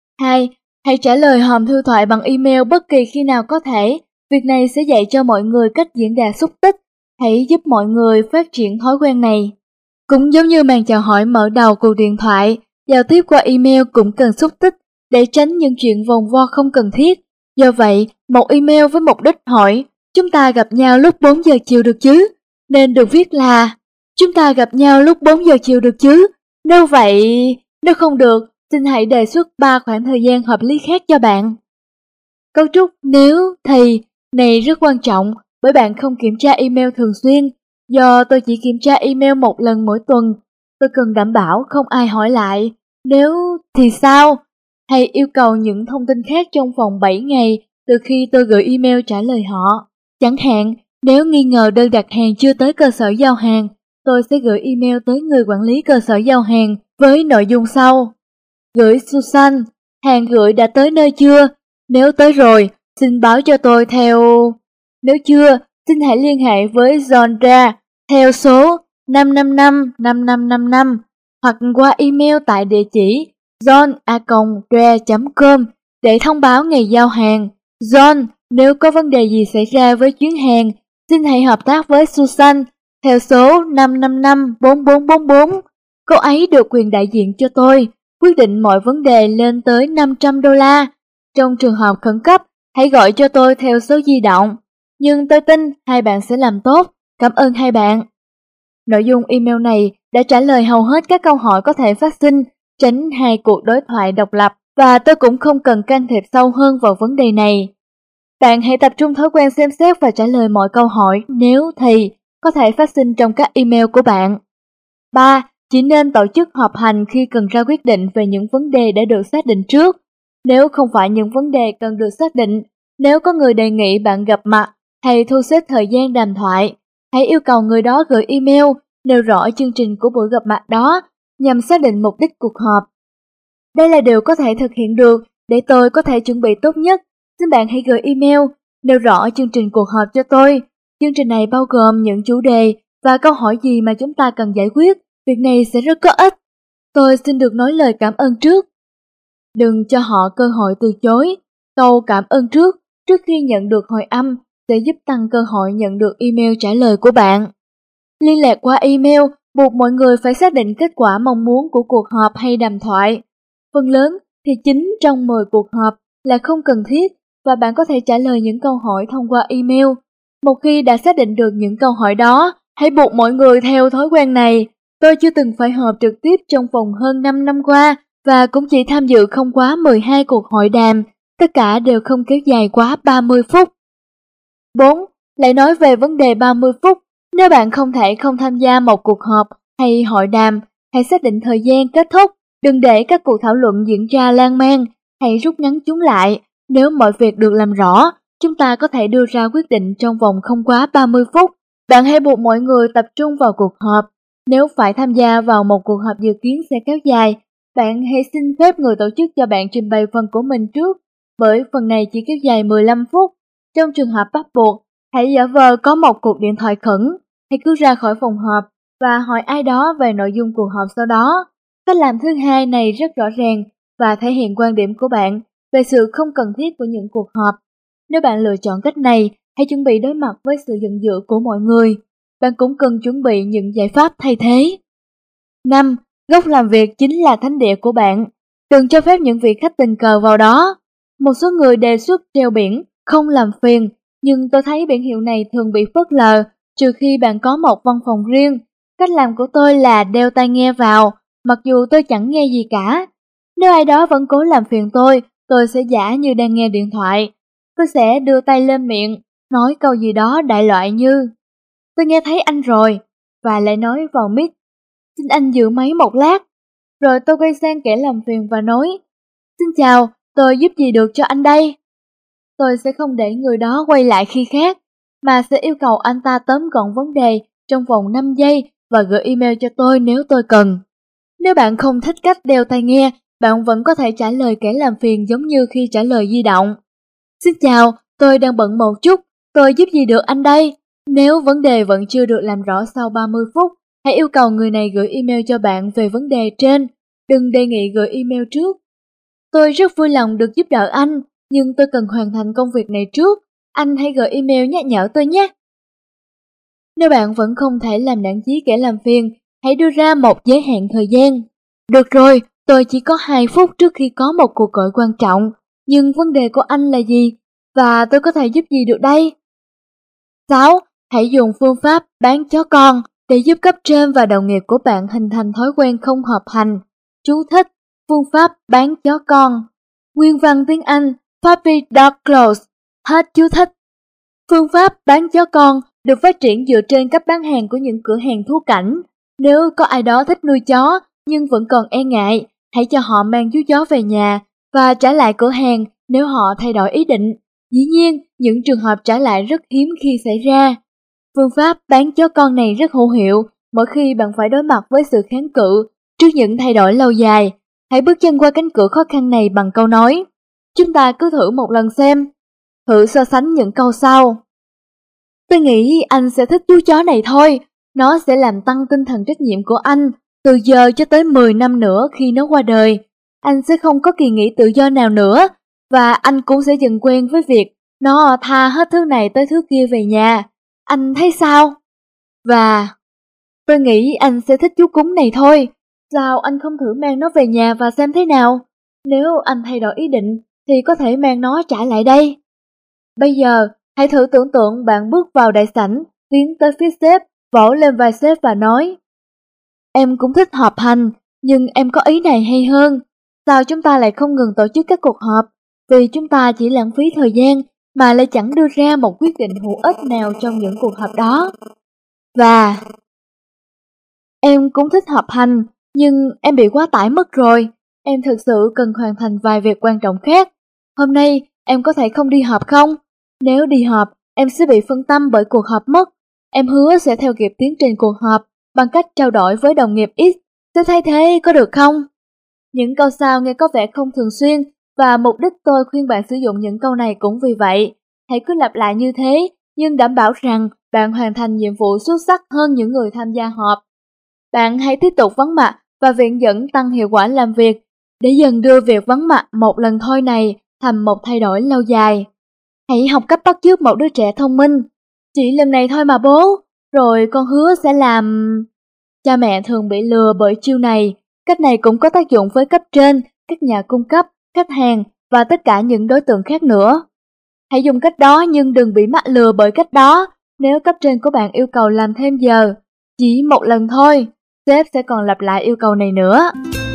2. Hãy trả lời hòm thư thoại bằng email bất kỳ khi nào có thể. Việc này sẽ dạy cho mọi người cách diễn đạt xúc tích. Hãy giúp mọi người phát triển thói quen này. Cũng giống như màn chào hỏi mở đầu cuộc điện thoại, giao tiếp qua email cũng cần xúc tích để tránh những chuyện vòng vo không cần thiết. Do vậy, một email với mục đích hỏi chúng ta gặp nhau lúc 4 giờ chiều được chứ, nên được viết là chúng ta gặp nhau lúc 4 giờ chiều được chứ. Nếu không được, xin hãy đề xuất 3 khoảng thời gian hợp lý khác cho bạn. Cấu trúc nếu, thì này rất quan trọng bởi bạn không kiểm tra email thường xuyên. Do tôi chỉ kiểm tra email một lần mỗi tuần, tôi cần đảm bảo không ai hỏi lại nếu thì sao, hay yêu cầu những thông tin khác trong vòng 7 ngày từ khi tôi gửi email trả lời họ. Chẳng hạn, nếu nghi ngờ đơn đặt hàng chưa tới cơ sở giao hàng, tôi sẽ gửi email tới người quản lý cơ sở giao hàng với nội dung sau: Gửi Susan, hàng gửi đã tới nơi chưa? Nếu tới rồi, xin báo cho tôi theo. Nếu chưa, xin hãy liên hệ với John Ra theo số 555-5555 hoặc qua email tại địa chỉ john@dre.com để thông báo ngày giao hàng. John, nếu có vấn đề gì xảy ra với chuyến hàng, xin hãy hợp tác với Susan theo số 555-4444. Cô ấy được quyền đại diện cho tôi, quyết định mọi vấn đề lên tới $500. Trong trường hợp khẩn cấp, hãy gọi cho tôi theo số di động. Nhưng tôi tin hai bạn sẽ làm tốt. Cảm ơn hai bạn. Nội dung email này đã trả lời hầu hết các câu hỏi có thể phát sinh, tránh hai cuộc đối thoại độc lập, và tôi cũng không cần can thiệp sâu hơn vào vấn đề này. Bạn hãy tập trung thói quen xem xét và trả lời mọi câu hỏi nếu thì có thể phát sinh trong các email của bạn. 3. Chỉ nên tổ chức họp hành khi cần ra quyết định về những vấn đề đã được xác định trước. Nếu không phải những vấn đề cần được xác định, nếu có người đề nghị bạn gặp mặt hay thu xếp thời gian đàm thoại, hãy yêu cầu người đó gửi email nêu rõ chương trình của buổi gặp mặt đó nhằm xác định mục đích cuộc họp. Đây là điều có thể thực hiện được để tôi có thể chuẩn bị tốt nhất. Xin bạn hãy gửi email nêu rõ chương trình cuộc họp cho tôi. Chương trình này bao gồm những chủ đề và câu hỏi gì mà chúng ta cần giải quyết. Việc này sẽ rất có ích. Tôi xin được nói lời cảm ơn trước. Đừng cho họ cơ hội từ chối. Câu cảm ơn trước khi nhận được hồi âm sẽ giúp tăng cơ hội nhận được email trả lời của bạn. Liên lạc qua email buộc mọi người phải xác định kết quả mong muốn của cuộc họp hay đàm thoại. Phần lớn thì 9 trong 10 cuộc họp là không cần thiết và bạn có thể trả lời những câu hỏi thông qua email. Một khi đã xác định được những câu hỏi đó, hãy buộc mọi người theo thói quen này. Tôi chưa từng phải họp trực tiếp trong vòng hơn 5 năm qua và cũng chỉ tham dự không quá 12 cuộc hội đàm, tất cả đều không kéo dài quá 30 phút. 4. Lại nói về vấn đề 30 phút, nếu bạn không thể không tham gia một cuộc họp hay hội đàm, hãy xác định thời gian kết thúc, đừng để các cuộc thảo luận diễn ra lan man, hãy rút ngắn chúng lại. Nếu mọi việc được làm rõ, chúng ta có thể đưa ra quyết định trong vòng không quá 30 phút. Bạn hãy buộc mọi người tập trung vào cuộc họp. Nếu phải tham gia vào một cuộc họp dự kiến sẽ kéo dài, bạn hãy xin phép người tổ chức cho bạn trình bày phần của mình trước, bởi phần này chỉ kéo dài 15 phút. Trong trường hợp bắt buộc, hãy giả vờ có một cuộc điện thoại khẩn, hãy cứ ra khỏi phòng họp và hỏi ai đó về nội dung cuộc họp sau đó. Cách làm thứ hai này rất rõ ràng và thể hiện quan điểm của bạn về sự không cần thiết của những cuộc họp. Nếu bạn lựa chọn cách này, hãy chuẩn bị đối mặt với sự giận dữ của mọi người. Bạn cũng cần chuẩn bị những giải pháp thay thế. 5. Góc làm việc chính là thánh địa của bạn. Đừng cho phép những vị khách tình cờ vào đó. Một số người đề xuất treo biển không làm phiền, nhưng tôi thấy biển hiệu này thường bị phớt lờ trừ khi bạn có một văn phòng riêng. Cách làm của tôi là đeo tai nghe vào, mặc dù tôi chẳng nghe gì cả. Nếu ai đó vẫn cố làm phiền tôi sẽ giả như đang nghe điện thoại. Tôi sẽ đưa tay lên miệng, nói câu gì đó đại loại như "Tôi nghe thấy anh rồi", và lại nói vào mic "Xin anh giữ máy một lát". Rồi tôi quay sang kẻ làm phiền và nói "Xin chào, tôi giúp gì được cho anh đây?". Tôi sẽ không để người đó quay lại khi khác, mà sẽ yêu cầu anh ta tóm gọn vấn đề trong vòng 5 giây và gửi email cho tôi nếu tôi cần. Nếu bạn không thích cách đeo tai nghe, bạn vẫn có thể trả lời kẻ làm phiền giống như khi trả lời di động. "Xin chào, tôi đang bận một chút, tôi giúp gì được anh đây?". Nếu vấn đề vẫn chưa được làm rõ sau 30 phút, hãy yêu cầu người này gửi email cho bạn về vấn đề trên. Đừng đề nghị gửi email trước. "Tôi rất vui lòng được giúp đỡ anh, nhưng tôi cần hoàn thành công việc này trước. Anh hãy gửi email nhắc nhở tôi nhé". Nếu bạn vẫn không thể làm nản chí kẻ làm phiền, hãy đưa ra một giới hạn thời gian. "Được rồi, tôi chỉ có 2 phút trước khi có một cuộc gọi quan trọng, nhưng vấn đề của anh là gì? Và tôi có thể giúp gì được đây?". 6. Hãy dùng phương pháp bán chó con để giúp cấp trên và đồng nghiệp của bạn hình thành thói quen không họp hành. Chú thích: phương pháp bán chó con. Nguyên văn tiếng Anh: Puppy Dog Clothes. Hết chú thích. Phương pháp bán chó con được phát triển dựa trên cách bán hàng của những cửa hàng thú cảnh. Nếu có ai đó thích nuôi chó nhưng vẫn còn e ngại, hãy cho họ mang chú chó về nhà và trả lại cửa hàng nếu họ thay đổi ý định. Dĩ nhiên, những trường hợp trả lại rất hiếm khi xảy ra. Phương pháp bán chó con này rất hữu hiệu mỗi khi bạn phải đối mặt với sự kháng cự trước những thay đổi lâu dài. Hãy bước chân qua cánh cửa khó khăn này bằng câu nói "Chúng ta cứ thử một lần xem". Thử so sánh những câu sau. Tôi nghĩ anh sẽ thích chú chó này thôi. Nó sẽ làm tăng tinh thần trách nhiệm của anh từ giờ cho tới 10 năm nữa khi nó qua đời. Anh sẽ không có kỳ nghỉ tự do nào nữa, và anh cũng sẽ dần quen với việc nó tha hết thứ này tới thứ kia về nhà. Anh thấy sao? Và tôi nghĩ anh sẽ thích chú cún này thôi. Sao anh không thử mang nó về nhà và xem thế nào? Nếu anh thay đổi ý định thì có thể mang nó trả lại đây. Bây giờ, hãy thử tưởng tượng bạn bước vào đại sảnh, tiến tới phía sếp, vỗ lên vai sếp và nói: Em cũng thích họp hành, nhưng em có ý này hay hơn. Sao chúng ta lại không ngừng tổ chức các cuộc họp? Vì chúng ta chỉ lãng phí thời gian mà lại chẳng đưa ra một quyết định hữu ích nào trong những cuộc họp đó. Và em cũng thích họp hành, nhưng em bị quá tải mất rồi. Em thực sự cần hoàn thành vài việc quan trọng khác. Hôm nay em có thể không đi họp không? Nếu đi họp, em sẽ bị phân tâm bởi cuộc họp mất. Em hứa sẽ theo kịp tiến trình cuộc họp bằng cách trao đổi với đồng nghiệp X. Sẽ thay thế có được không? Những câu sau nghe có vẻ không thường xuyên, và mục đích tôi khuyên bạn sử dụng những câu này cũng vì vậy. Hãy cứ lặp lại như thế, nhưng đảm bảo rằng bạn hoàn thành nhiệm vụ xuất sắc hơn những người tham gia họp. Bạn hãy tiếp tục vắng mặt và viện dẫn tăng hiệu quả làm việc, để dần đưa việc vắng mặt một lần thôi này thành một thay đổi lâu dài. Hãy học cách bắt chước một đứa trẻ thông minh. Chỉ lần này thôi mà bố, rồi con hứa sẽ làm... Cha mẹ thường bị lừa bởi chiêu này. Cách này cũng có tác dụng với cấp trên, các nhà cung cấp, khách hàng và tất cả những đối tượng khác nữa. Hãy dùng cách đó nhưng đừng bị mắc lừa bởi cách đó. Nếu cấp trên của bạn yêu cầu làm thêm giờ, chỉ một lần thôi, sếp sẽ còn lặp lại yêu cầu này nữa.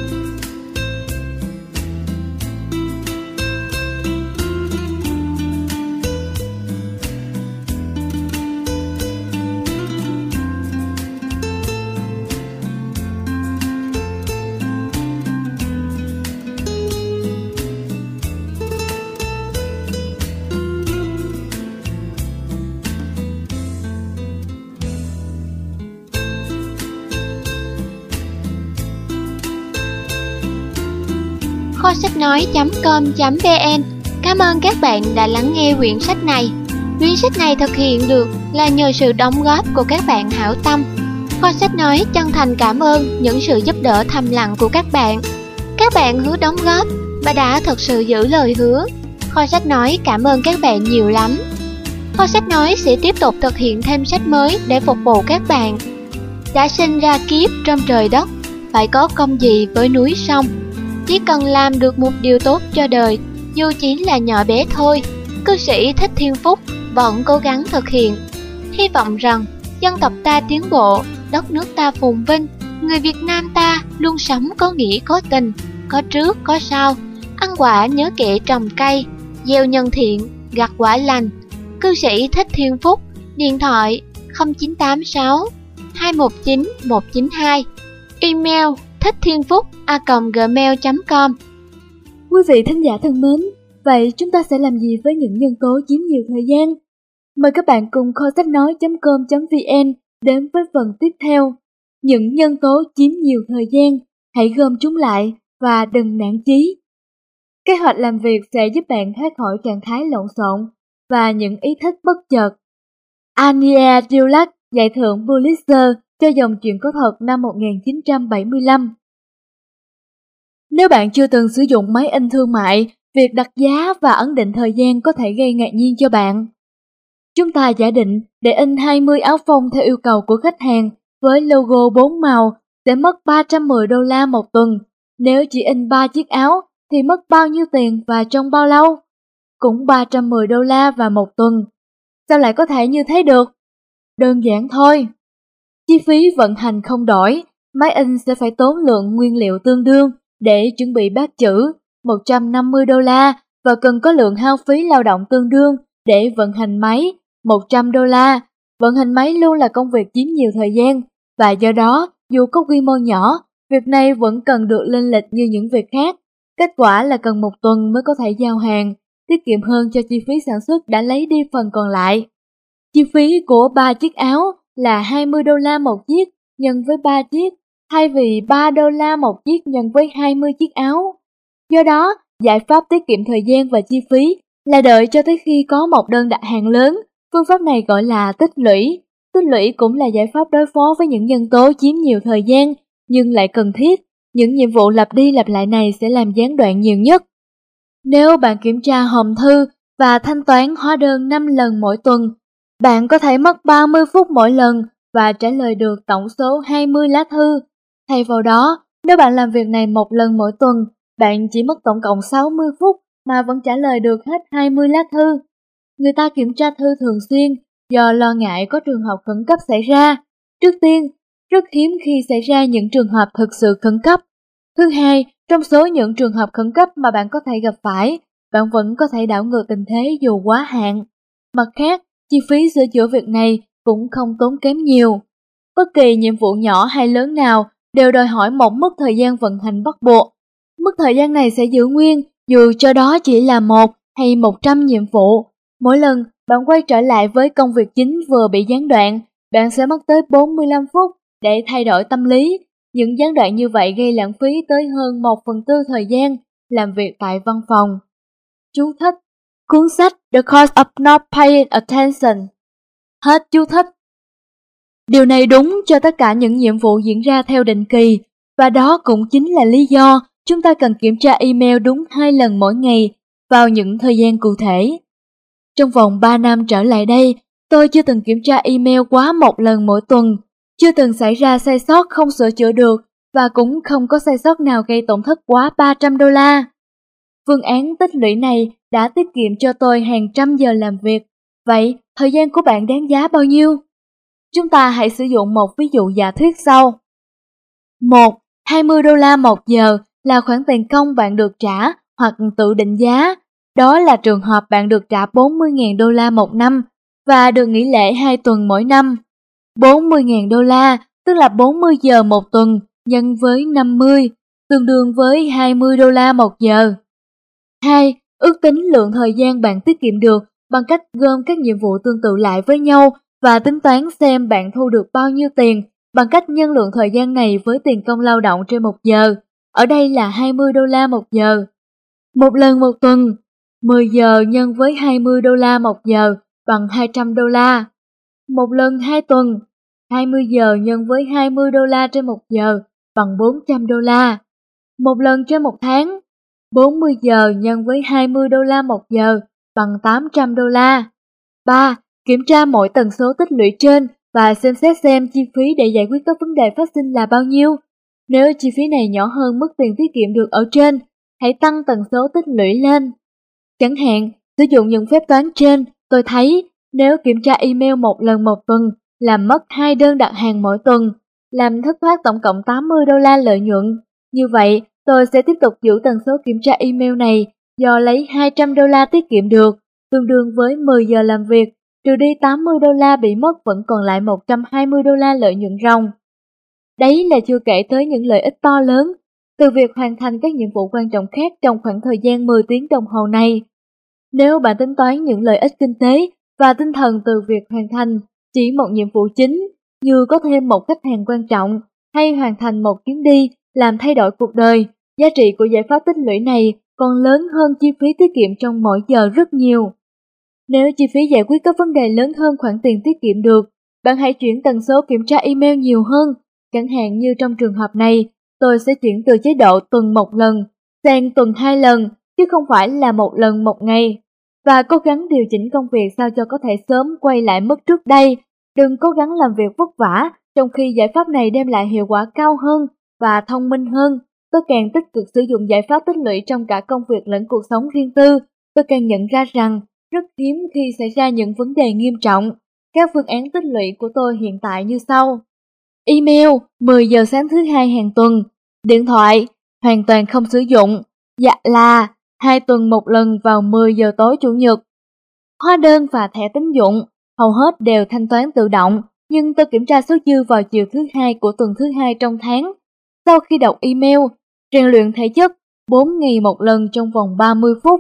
Kho sách nói.com.vn. Cảm ơn các bạn đã lắng nghe quyển sách này. Quyển sách này thực hiện được là nhờ sự đóng góp của các bạn hảo tâm. Kho sách nói chân thành cảm ơn những sự giúp đỡ thầm lặng của các bạn. Các bạn hứa đóng góp và đã thực sự giữ lời hứa. Kho sách nói cảm ơn các bạn nhiều lắm. Kho sách nói sẽ tiếp tục thực hiện thêm sách mới để phục vụ các bạn. Đã sinh ra kiếp trong trời đất, phải có công gì với núi sông. Chỉ cần làm được một điều tốt cho đời, dù chỉ là nhỏ bé thôi, cư sĩ Thích Thiên Phúc vẫn cố gắng thực hiện. Hy vọng rằng dân tộc ta tiến bộ, đất nước ta phồn vinh, người Việt Nam ta luôn sống có nghĩa có tình, có trước có sau, ăn quả nhớ kẻ trồng cây, gieo nhân thiện, gặt quả lành. Cư sĩ Thích Thiên Phúc, điện thoại 0986 219 192, email thiththienphúc@gmail.com. Quý vị thính giả thân mến, vậy chúng ta sẽ làm gì với những nhân tố chiếm nhiều thời gian? Mời các bạn cùng kho sách nói.com.vn đến với phần tiếp theo. Những nhân tố chiếm nhiều thời gian, hãy gom chúng lại và đừng nản chí. Kế hoạch làm việc sẽ giúp bạn thoát khỏi trạng thái lộn xộn và những ý thích bất chợt. Ania Dulac giải thưởng Pulitzer cho dòng truyện có thật năm 1975. Nếu bạn chưa từng sử dụng máy in thương mại, việc đặt giá và ấn định thời gian có thể gây ngạc nhiên cho bạn. Chúng ta giả định để in 20 áo phông theo yêu cầu của khách hàng với logo 4 màu sẽ mất $310 một tuần. Nếu chỉ in 3 chiếc áo thì mất bao nhiêu tiền và trong bao lâu? Cũng $310 và một tuần. Sao lại có thể như thế được? Đơn giản thôi. Chi phí vận hành không đổi, máy in sẽ phải tốn lượng nguyên liệu tương đương để chuẩn bị bát chữ $150 và cần có lượng hao phí lao động tương đương để vận hành máy $100. Vận hành máy luôn là công việc chiếm nhiều thời gian và do đó dù có quy mô nhỏ, việc này vẫn cần được lên lịch như những việc khác. Kết quả là cần một tuần mới có thể giao hàng, tiết kiệm hơn cho chi phí sản xuất đã lấy đi phần còn lại. Chi phí của 3 chiếc áo là $20 một chiếc nhân với 3 chiếc, thay vì $3 một chiếc nhân với 20 chiếc áo. Do đó, giải pháp tiết kiệm thời gian và chi phí là đợi cho tới khi có một đơn đặt hàng lớn, Phương pháp này gọi là tích lũy. Tích lũy cũng là giải pháp đối phó với những nhân tố chiếm nhiều thời gian nhưng lại cần thiết. Những nhiệm vụ lặp đi lặp lại này sẽ làm gián đoạn nhiều nhất. Nếu bạn kiểm tra hòm thư và thanh toán hóa đơn 5 lần mỗi tuần, bạn có thể mất 30 phút mỗi lần và trả lời được tổng số 20 lá thư. Thay vào đó, nếu bạn làm việc này một lần mỗi tuần, bạn chỉ mất tổng cộng 60 phút mà vẫn trả lời được hết 20 lá thư. Người ta kiểm tra thư thường xuyên do lo ngại có trường hợp khẩn cấp xảy ra. Trước tiên, rất hiếm khi xảy ra những trường hợp thực sự khẩn cấp. Thứ hai, trong số những trường hợp khẩn cấp mà bạn có thể gặp phải, bạn vẫn có thể đảo ngược tình thế dù quá hạn. Mặt khác, chi phí sửa chữa việc này cũng không tốn kém nhiều. Bất kỳ nhiệm vụ nhỏ hay lớn nào đều đòi hỏi một mức thời gian vận hành bắt buộc. Mức thời gian này sẽ giữ nguyên dù cho đó chỉ là 1 hay 100 nhiệm vụ. Mỗi lần bạn quay trở lại với công việc chính vừa bị gián đoạn, bạn sẽ mất tới 45 phút để thay đổi tâm lý. Những gián đoạn như vậy gây lãng phí tới hơn 1/4 thời gian làm việc tại văn phòng. Chú thích: cuốn sách The Cost of Not Paying Attention. Hết chú thích. Điều này đúng cho tất cả những nhiệm vụ diễn ra theo định kỳ, và đó cũng chính là lý do chúng ta cần kiểm tra email đúng 2 lần mỗi ngày vào những thời gian cụ thể. Trong vòng 3 năm trở lại đây, tôi chưa từng kiểm tra email quá 1 lần mỗi tuần, chưa từng xảy ra sai sót không sửa chữa được và cũng không có sai sót nào gây tổn thất quá $300. Phương án tích lũy này đã tiết kiệm cho tôi hàng trăm giờ làm việc. Vậy, thời gian của bạn đáng giá bao nhiêu? Chúng ta hãy sử dụng một ví dụ giả thuyết sau. 1. $20 một giờ là khoản tiền công bạn được trả hoặc tự định giá. Đó là trường hợp bạn được trả $40.000 một năm và được nghỉ lễ 2 tuần mỗi năm. $40.000 tức là 40 giờ một tuần nhân với 50, tương đương với $20 một giờ. 2. Ước tính lượng thời gian bạn tiết kiệm được bằng cách gom các nhiệm vụ tương tự lại với nhau và tính toán xem bạn thu được bao nhiêu tiền bằng cách nhân lượng thời gian này với tiền công lao động trên 1 giờ. Ở đây là $20 một giờ. Một lần một tuần, 10 giờ nhân với $20 một giờ bằng $200. Một lần 2 tuần, 20 giờ nhân với $20 trên 1 giờ bằng $400. Một lần trên 1 tháng, 40 giờ nhân với $20 một giờ bằng $800. 3. Kiểm tra mỗi tần số tích lũy trên và xem xét chi phí để giải quyết các vấn đề phát sinh là bao nhiêu. Nếu chi phí này nhỏ hơn mức tiền tiết kiệm được ở trên, hãy tăng tần số tích lũy lên. Chẳng hạn, sử dụng những phép toán trên, tôi thấy nếu kiểm tra email một lần một tuần, làm mất 2 đơn đặt hàng mỗi tuần, làm thất thoát tổng cộng $80 lợi nhuận. Như vậy, tôi sẽ tiếp tục giữ tần số kiểm tra email này do lấy $200 tiết kiệm được, tương đương với 10 giờ làm việc, trừ đi $80 bị mất vẫn còn lại $120 lợi nhuận ròng. Đấy là chưa kể tới những lợi ích to lớn từ việc hoàn thành các nhiệm vụ quan trọng khác trong khoảng thời gian 10 tiếng đồng hồ này. Nếu bạn tính toán những lợi ích kinh tế và tinh thần từ việc hoàn thành chỉ một nhiệm vụ chính như có thêm một khách hàng quan trọng hay hoàn thành một chuyến đi làm thay đổi cuộc đời, giá trị của giải pháp tích lũy này còn lớn hơn chi phí tiết kiệm trong mỗi giờ rất nhiều. Nếu chi phí giải quyết các vấn đề lớn hơn khoản tiền tiết kiệm được, bạn hãy chuyển tần số kiểm tra email nhiều hơn. Chẳng hạn như trong trường hợp này, tôi sẽ chuyển từ chế độ tuần 1 lần sang tuần 2 lần, chứ không phải là 1 lần một ngày. Và cố gắng điều chỉnh công việc sao cho có thể sớm quay lại mức trước đây. Đừng cố gắng làm việc vất vả, trong khi giải pháp này đem lại hiệu quả cao hơn và thông minh hơn. Tôi càng tích cực sử dụng giải pháp tích lũy trong cả công việc lẫn cuộc sống riêng tư, tôi càng nhận ra rằng rất hiếm khi xảy ra những vấn đề nghiêm trọng. Các phương án tích lũy của tôi hiện tại như sau. Email 10 giờ sáng thứ Hai hàng tuần. Điện thoại hoàn toàn không sử dụng. Dạ là 2 tuần một lần vào 10 giờ tối Chủ nhật. Hóa đơn và thẻ tín dụng hầu hết đều thanh toán tự động, nhưng tôi kiểm tra số dư vào chiều thứ Hai của tuần thứ Hai trong tháng. Sau khi đọc email, rèn luyện thể chất 4 ngày một lần trong vòng 30 phút.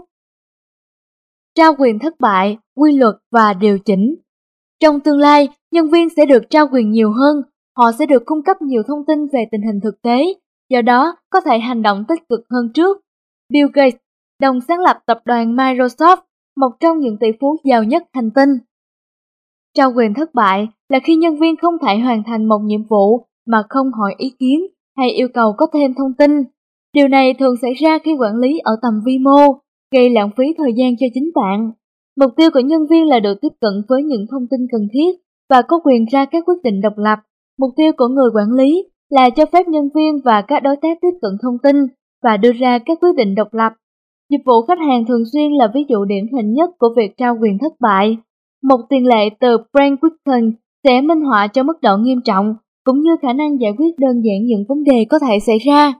Trao quyền thất bại, quy luật và điều chỉnh. Trong tương lai, nhân viên sẽ được trao quyền nhiều hơn, họ sẽ được cung cấp nhiều thông tin về tình hình thực tế, do đó có thể hành động tích cực hơn trước. Bill Gates, đồng sáng lập tập đoàn Microsoft, một trong những tỷ phú giàu nhất hành tinh, Trao quyền thất bại là khi nhân viên không thể hoàn thành một nhiệm vụ mà không hỏi ý kiến hay yêu cầu có thêm thông tin. Điều này thường xảy ra khi quản lý ở tầm vi mô, gây lãng phí thời gian cho chính bạn. Mục tiêu của nhân viên là được tiếp cận với những thông tin cần thiết và có quyền ra các quyết định độc lập. Mục tiêu của người quản lý là cho phép nhân viên và các đối tác tiếp cận thông tin và đưa ra các quyết định độc lập. Dịch vụ khách hàng thường xuyên là ví dụ điển hình nhất của việc trao quyền thất bại. Một tiền lệ từ Brand Whitton sẽ minh họa cho mức độ nghiêm trọng cũng như khả năng giải quyết đơn giản những vấn đề có thể xảy ra.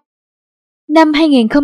Năm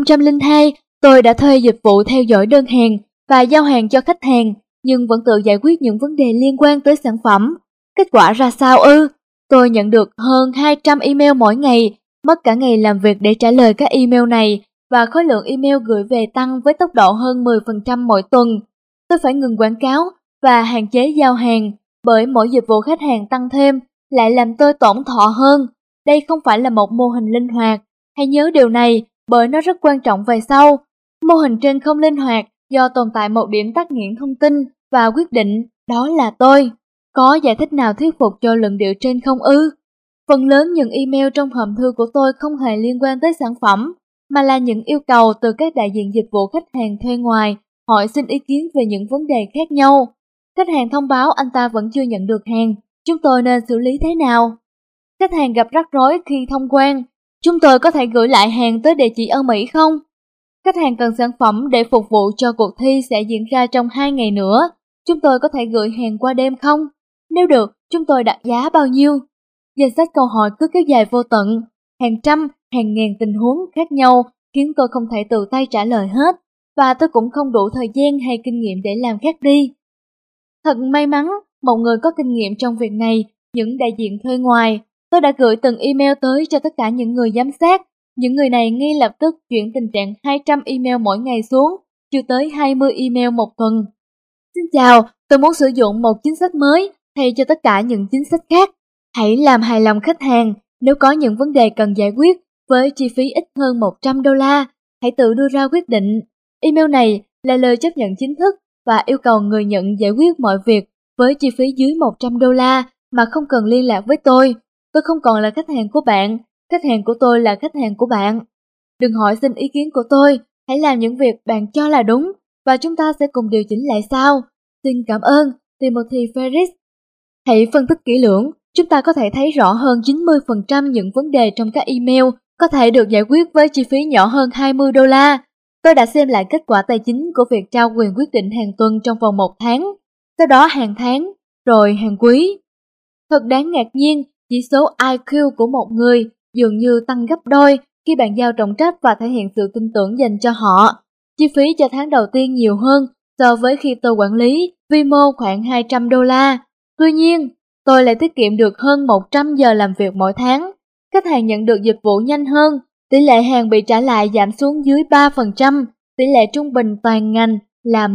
2002, tôi đã thuê dịch vụ theo dõi đơn hàng và giao hàng cho khách hàng, nhưng vẫn tự giải quyết những vấn đề liên quan tới sản phẩm. Kết quả ra sao ư? Tôi nhận được hơn 200 email mỗi ngày, mất cả ngày làm việc để trả lời các email này, và khối lượng email gửi về tăng với tốc độ hơn 10% mỗi tuần. Tôi phải ngừng quảng cáo và hạn chế giao hàng, bởi mỗi dịch vụ khách hàng tăng thêm lại làm tôi tổn thọ hơn. Đây không phải là một mô hình linh hoạt. Hãy nhớ điều này bởi nó rất quan trọng về sau. Mô hình trên không linh hoạt do tồn tại một điểm tắc nghẽn thông tin và quyết định, đó là tôi. Có giải thích nào thuyết phục cho luận điệu trên không ư? Phần lớn những email trong hòm thư của tôi không hề liên quan tới sản phẩm, mà là những yêu cầu từ các đại diện dịch vụ khách hàng thuê ngoài hỏi xin ý kiến về những vấn đề khác nhau. Khách hàng thông báo anh ta vẫn chưa nhận được hàng, chúng tôi nên xử lý thế nào? Khách hàng gặp rắc rối khi thông quan, chúng tôi có thể gửi lại hàng tới địa chỉ ở Mỹ không? Khách hàng cần sản phẩm để phục vụ cho cuộc thi sẽ diễn ra trong 2 ngày nữa, chúng tôi có thể gửi hàng qua đêm không? Nếu được, chúng tôi đặt giá bao nhiêu? Danh sách câu hỏi cứ kéo dài vô tận, hàng trăm, hàng ngàn tình huống khác nhau khiến tôi không thể tự tay trả lời hết, và tôi cũng không đủ thời gian hay kinh nghiệm để làm khác đi. Thật may mắn, một người có kinh nghiệm trong việc này, những đại diện thuê ngoài. Tôi đã gửi từng email tới cho tất cả những người giám sát. Những người này ngay lập tức chuyển tình trạng 200 email mỗi ngày xuống, chưa tới 20 email một tuần. Xin chào, tôi muốn sử dụng một chính sách mới thay cho tất cả những chính sách khác. Hãy làm hài lòng khách hàng. Nếu có những vấn đề cần giải quyết với chi phí ít hơn $100, hãy tự đưa ra quyết định. Email này là lời chấp nhận chính thức và yêu cầu người nhận giải quyết mọi việc với chi phí dưới $100 mà không cần liên lạc với tôi. Tôi không còn là khách hàng của bạn, khách hàng của tôi là khách hàng của bạn. Đừng hỏi xin ý kiến của tôi, hãy làm những việc bạn cho là đúng và chúng ta sẽ cùng điều chỉnh lại sau. Xin cảm ơn, Timothy Ferris. Hãy phân tích kỹ lưỡng, chúng ta có thể thấy rõ hơn 90% những vấn đề trong các email có thể được giải quyết với chi phí nhỏ hơn $20. Tôi đã xem lại kết quả tài chính của việc trao quyền quyết định hàng tuần trong vòng 1 tháng, sau đó hàng tháng, rồi hàng quý. Thật đáng ngạc nhiên, chỉ số IQ của một người dường như tăng gấp đôi khi bạn giao trọng trách và thể hiện sự tin tưởng dành cho họ. Chi phí cho tháng đầu tiên nhiều hơn so với khi tôi quản lý vi mô khoảng $200. Tuy nhiên, tôi lại tiết kiệm được hơn 100 giờ làm việc mỗi tháng. Khách hàng nhận được dịch vụ nhanh hơn, tỷ lệ hàng bị trả lại giảm xuống dưới 3%, tỷ lệ trung bình toàn ngành là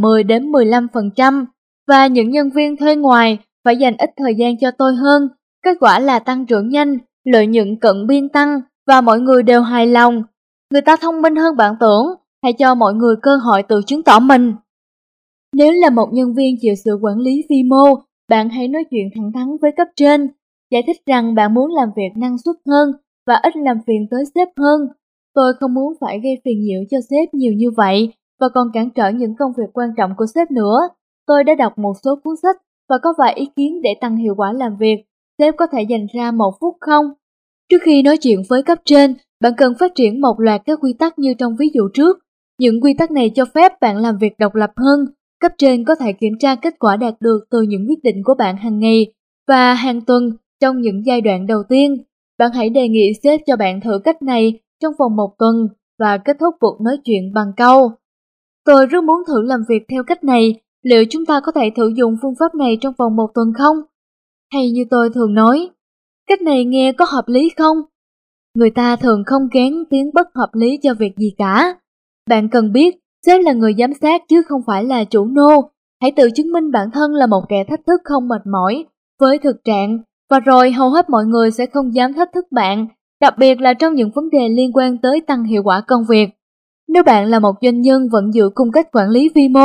10-15%, và những nhân viên thuê ngoài phải dành ít thời gian cho tôi hơn. Kết quả là tăng trưởng nhanh, lợi nhuận cận biên tăng và mọi người đều hài lòng. Người ta thông minh hơn bạn tưởng, hãy cho mọi người cơ hội tự chứng tỏ mình. Nếu là một nhân viên chịu sự quản lý vi mô, bạn hãy nói chuyện thẳng thắn với cấp trên, giải thích rằng bạn muốn làm việc năng suất hơn và ít làm phiền tới sếp hơn. Tôi không muốn phải gây phiền nhiễu cho sếp nhiều như vậy và còn cản trở những công việc quan trọng của sếp nữa. Tôi đã đọc một số cuốn sách và có vài ý kiến để tăng hiệu quả làm việc. Sếp có thể dành ra 1 phút không? Trước khi nói chuyện với cấp trên, bạn cần phát triển một loạt các quy tắc như trong ví dụ trước. Những quy tắc này cho phép bạn làm việc độc lập hơn. Cấp trên có thể kiểm tra kết quả đạt được từ những quyết định của bạn hàng ngày và hàng tuần trong những giai đoạn đầu tiên. Bạn hãy đề nghị sếp cho bạn thử cách này trong vòng 1 tuần và kết thúc cuộc nói chuyện bằng câu: tôi rất muốn thử làm việc theo cách này, liệu chúng ta có thể thử dùng phương pháp này trong vòng 1 tuần không? Hay như tôi thường nói, cách này nghe có hợp lý không? Người ta thường không gán tiếng bất hợp lý cho việc gì cả. Bạn cần biết, sếp là người giám sát chứ không phải là chủ nô. Hãy tự chứng minh bản thân là một kẻ thách thức không mệt mỏi với thực trạng, và rồi hầu hết mọi người sẽ không dám thách thức bạn, đặc biệt là trong những vấn đề liên quan tới tăng hiệu quả công việc. Nếu bạn là một doanh nhân vẫn giữ cung cách quản lý vi mô,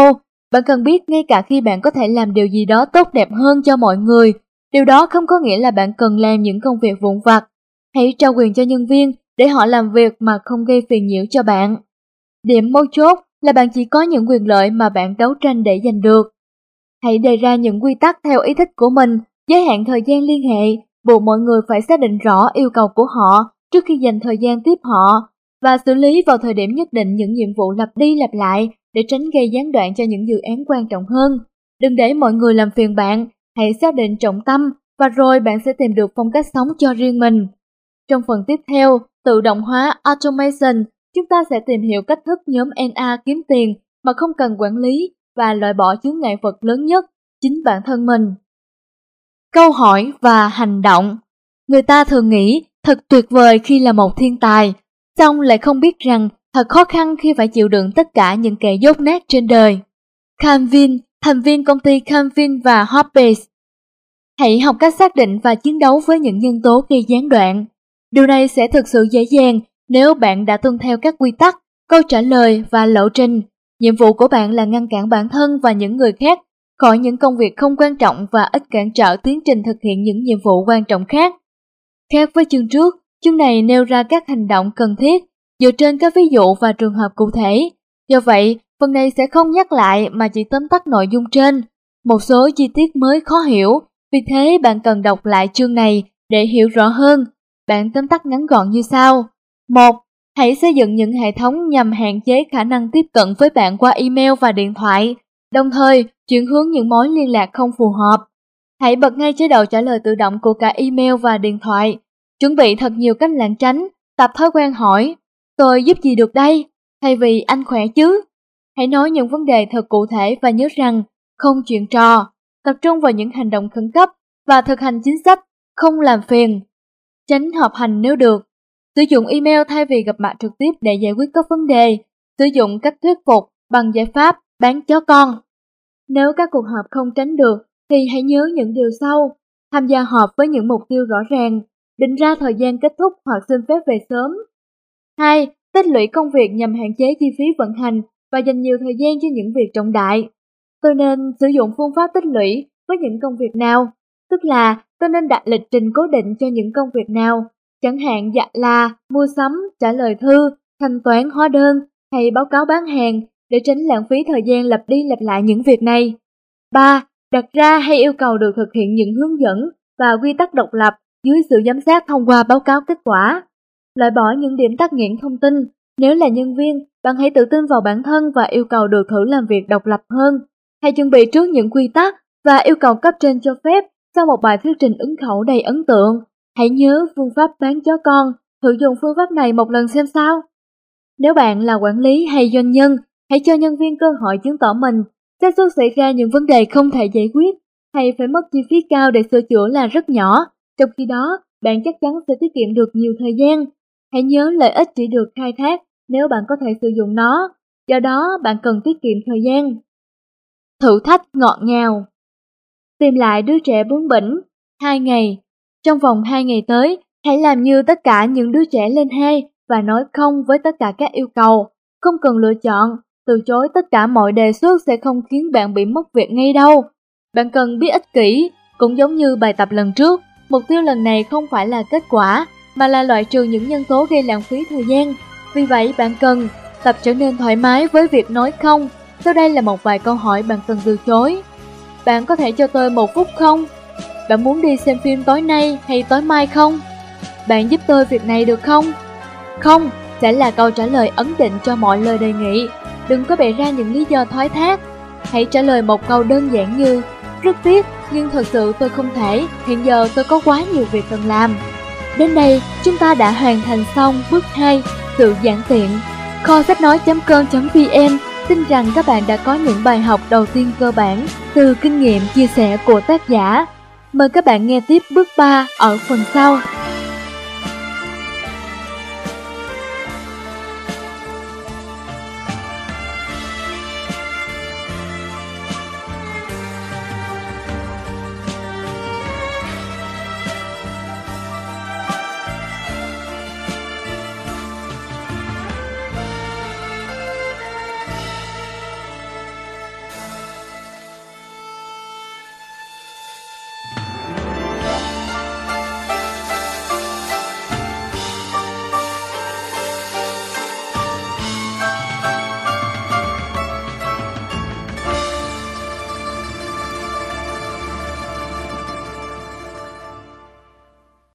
Bạn cần biết ngay cả khi bạn có thể làm điều gì đó tốt đẹp hơn cho mọi người, điều đó không có nghĩa là bạn cần làm những công việc vụn vặt. Hãy trao quyền cho nhân viên để họ làm việc mà không gây phiền nhiễu cho bạn. Điểm mấu chốt là bạn chỉ có những quyền lợi mà bạn đấu tranh để giành được. Hãy đề ra những quy tắc theo ý thích của mình, giới hạn thời gian liên hệ, buộc mọi người phải xác định rõ yêu cầu của họ trước khi dành thời gian tiếp họ, và xử lý vào thời điểm nhất định những nhiệm vụ lặp đi lặp lại để tránh gây gián đoạn cho những dự án quan trọng hơn. Đừng để mọi người làm phiền bạn, hãy xác định trọng tâm và rồi bạn sẽ tìm được phong cách sống cho riêng mình. Trong phần tiếp theo, tự động hóa automation, chúng ta sẽ tìm hiểu cách thức nhóm NA kiếm tiền mà không cần quản lý và loại bỏ chướng ngại vật lớn nhất, chính bản thân mình. Câu hỏi và hành động. Người ta thường nghĩ thật tuyệt vời khi là một thiên tài, song lại không biết rằng thật khó khăn khi phải chịu đựng tất cả những kẻ dốt nát trên đời. Canvin, thành viên công ty Canvin và Hotbase. Hãy học cách xác định và chiến đấu với những nhân tố gây gián đoạn. Điều này sẽ thực sự dễ dàng nếu bạn đã tuân theo các quy tắc, câu trả lời và lộ trình. Nhiệm vụ của bạn là ngăn cản bản thân và những người khác khỏi những công việc không quan trọng và ít cản trở tiến trình thực hiện những nhiệm vụ quan trọng khác. Khác với chương trước, chương này nêu ra các hành động cần thiết dựa trên các ví dụ và trường hợp cụ thể. Do vậy, phần này sẽ không nhắc lại mà chỉ tóm tắt nội dung trên. Một số chi tiết mới khó hiểu, vì thế bạn cần đọc lại chương này để hiểu rõ hơn. Bạn tóm tắt ngắn gọn như sau. 1. Hãy xây dựng những hệ thống nhằm hạn chế khả năng tiếp cận với bạn qua email và điện thoại, đồng thời chuyển hướng những mối liên lạc không phù hợp. Hãy bật ngay chế độ trả lời tự động của cả email và điện thoại. Chuẩn bị thật nhiều cách lảng tránh, tập thói quen hỏi, tôi giúp gì được đây? Thay vì anh khỏe chứ? Hãy nói những vấn đề thật cụ thể và nhớ rằng không chuyện trò, tập trung vào những hành động khẩn cấp và thực hành chính sách, không làm phiền. Tránh họp hành nếu được. Sử dụng email thay vì gặp mặt trực tiếp để giải quyết các vấn đề. Sử dụng cách thuyết phục bằng giải pháp bán chó con. Nếu các cuộc họp không tránh được thì hãy nhớ những điều sau. Tham gia họp với những mục tiêu rõ ràng, định ra thời gian kết thúc hoặc xin phép về sớm. 2. Tích lũy công việc nhằm hạn chế chi phí vận hành và dành nhiều thời gian cho những việc trọng đại. Tôi nên sử dụng phương pháp tích lũy với những công việc nào? Tức là tôi nên đặt lịch trình cố định cho những công việc nào? Chẳng hạn là mua sắm, trả lời thư, thanh toán hóa đơn hay báo cáo bán hàng để tránh lãng phí thời gian lặp đi lặp lại những việc này. 3. Đặt ra hay yêu cầu được thực hiện những hướng dẫn và quy tắc độc lập dưới sự giám sát thông qua báo cáo kết quả. Loại bỏ những điểm tắc nghẽn thông tin. Nếu là nhân viên, bạn hãy tự tin vào bản thân và yêu cầu được thử làm việc độc lập hơn. Hãy chuẩn bị trước những quy tắc và yêu cầu cấp trên cho phép sau một bài thuyết trình ứng khẩu đầy ấn tượng. Hãy nhớ phương pháp bán chó con, thử dùng phương pháp này một lần xem sao. Nếu bạn là quản lý hay doanh nhân, hãy cho nhân viên cơ hội chứng tỏ mình. Xác suất xảy ra những vấn đề không thể giải quyết hay phải mất chi phí cao để sửa chữa là rất nhỏ. Trong khi đó, bạn chắc chắn sẽ tiết kiệm được nhiều thời gian. Hãy nhớ lợi ích chỉ được khai thác nếu bạn có thể sử dụng nó. Do đó, bạn cần tiết kiệm thời gian. Thử thách ngọt ngào. Tìm lại đứa trẻ bướng bỉnh. 2 ngày. Trong vòng 2 ngày tới, hãy làm như tất cả những đứa trẻ lên 2 và nói không với tất cả các yêu cầu. Không cần lựa chọn, từ chối tất cả mọi đề xuất sẽ không khiến bạn bị mất việc ngay đâu. Bạn cần biết ích kỷ, cũng giống như bài tập lần trước. Mục tiêu lần này không phải là kết quả, mà là loại trừ những nhân tố gây lãng phí thời gian. Vì vậy, bạn cần tập trở nên thoải mái với việc nói không. Sau đây là một vài câu hỏi bạn cần từ chối. Bạn có thể cho tôi 1 phút không? Bạn muốn đi xem phim tối nay hay tối mai không? Bạn giúp tôi việc này được không? Không sẽ là câu trả lời ấn định cho mọi lời đề nghị. Đừng có bày ra những lý do thoái thác. Hãy trả lời một câu đơn giản như rất tiếc, nhưng thật sự tôi không thể, hiện giờ tôi có quá nhiều việc cần làm. Đến đây, chúng ta đã hoàn thành xong bước 2, sự giản tiện. Kho sách nói.com.vn tin rằng các bạn đã có những bài học đầu tiên cơ bản từ kinh nghiệm chia sẻ của tác giả. Mời các bạn nghe tiếp bước 3 ở phần sau.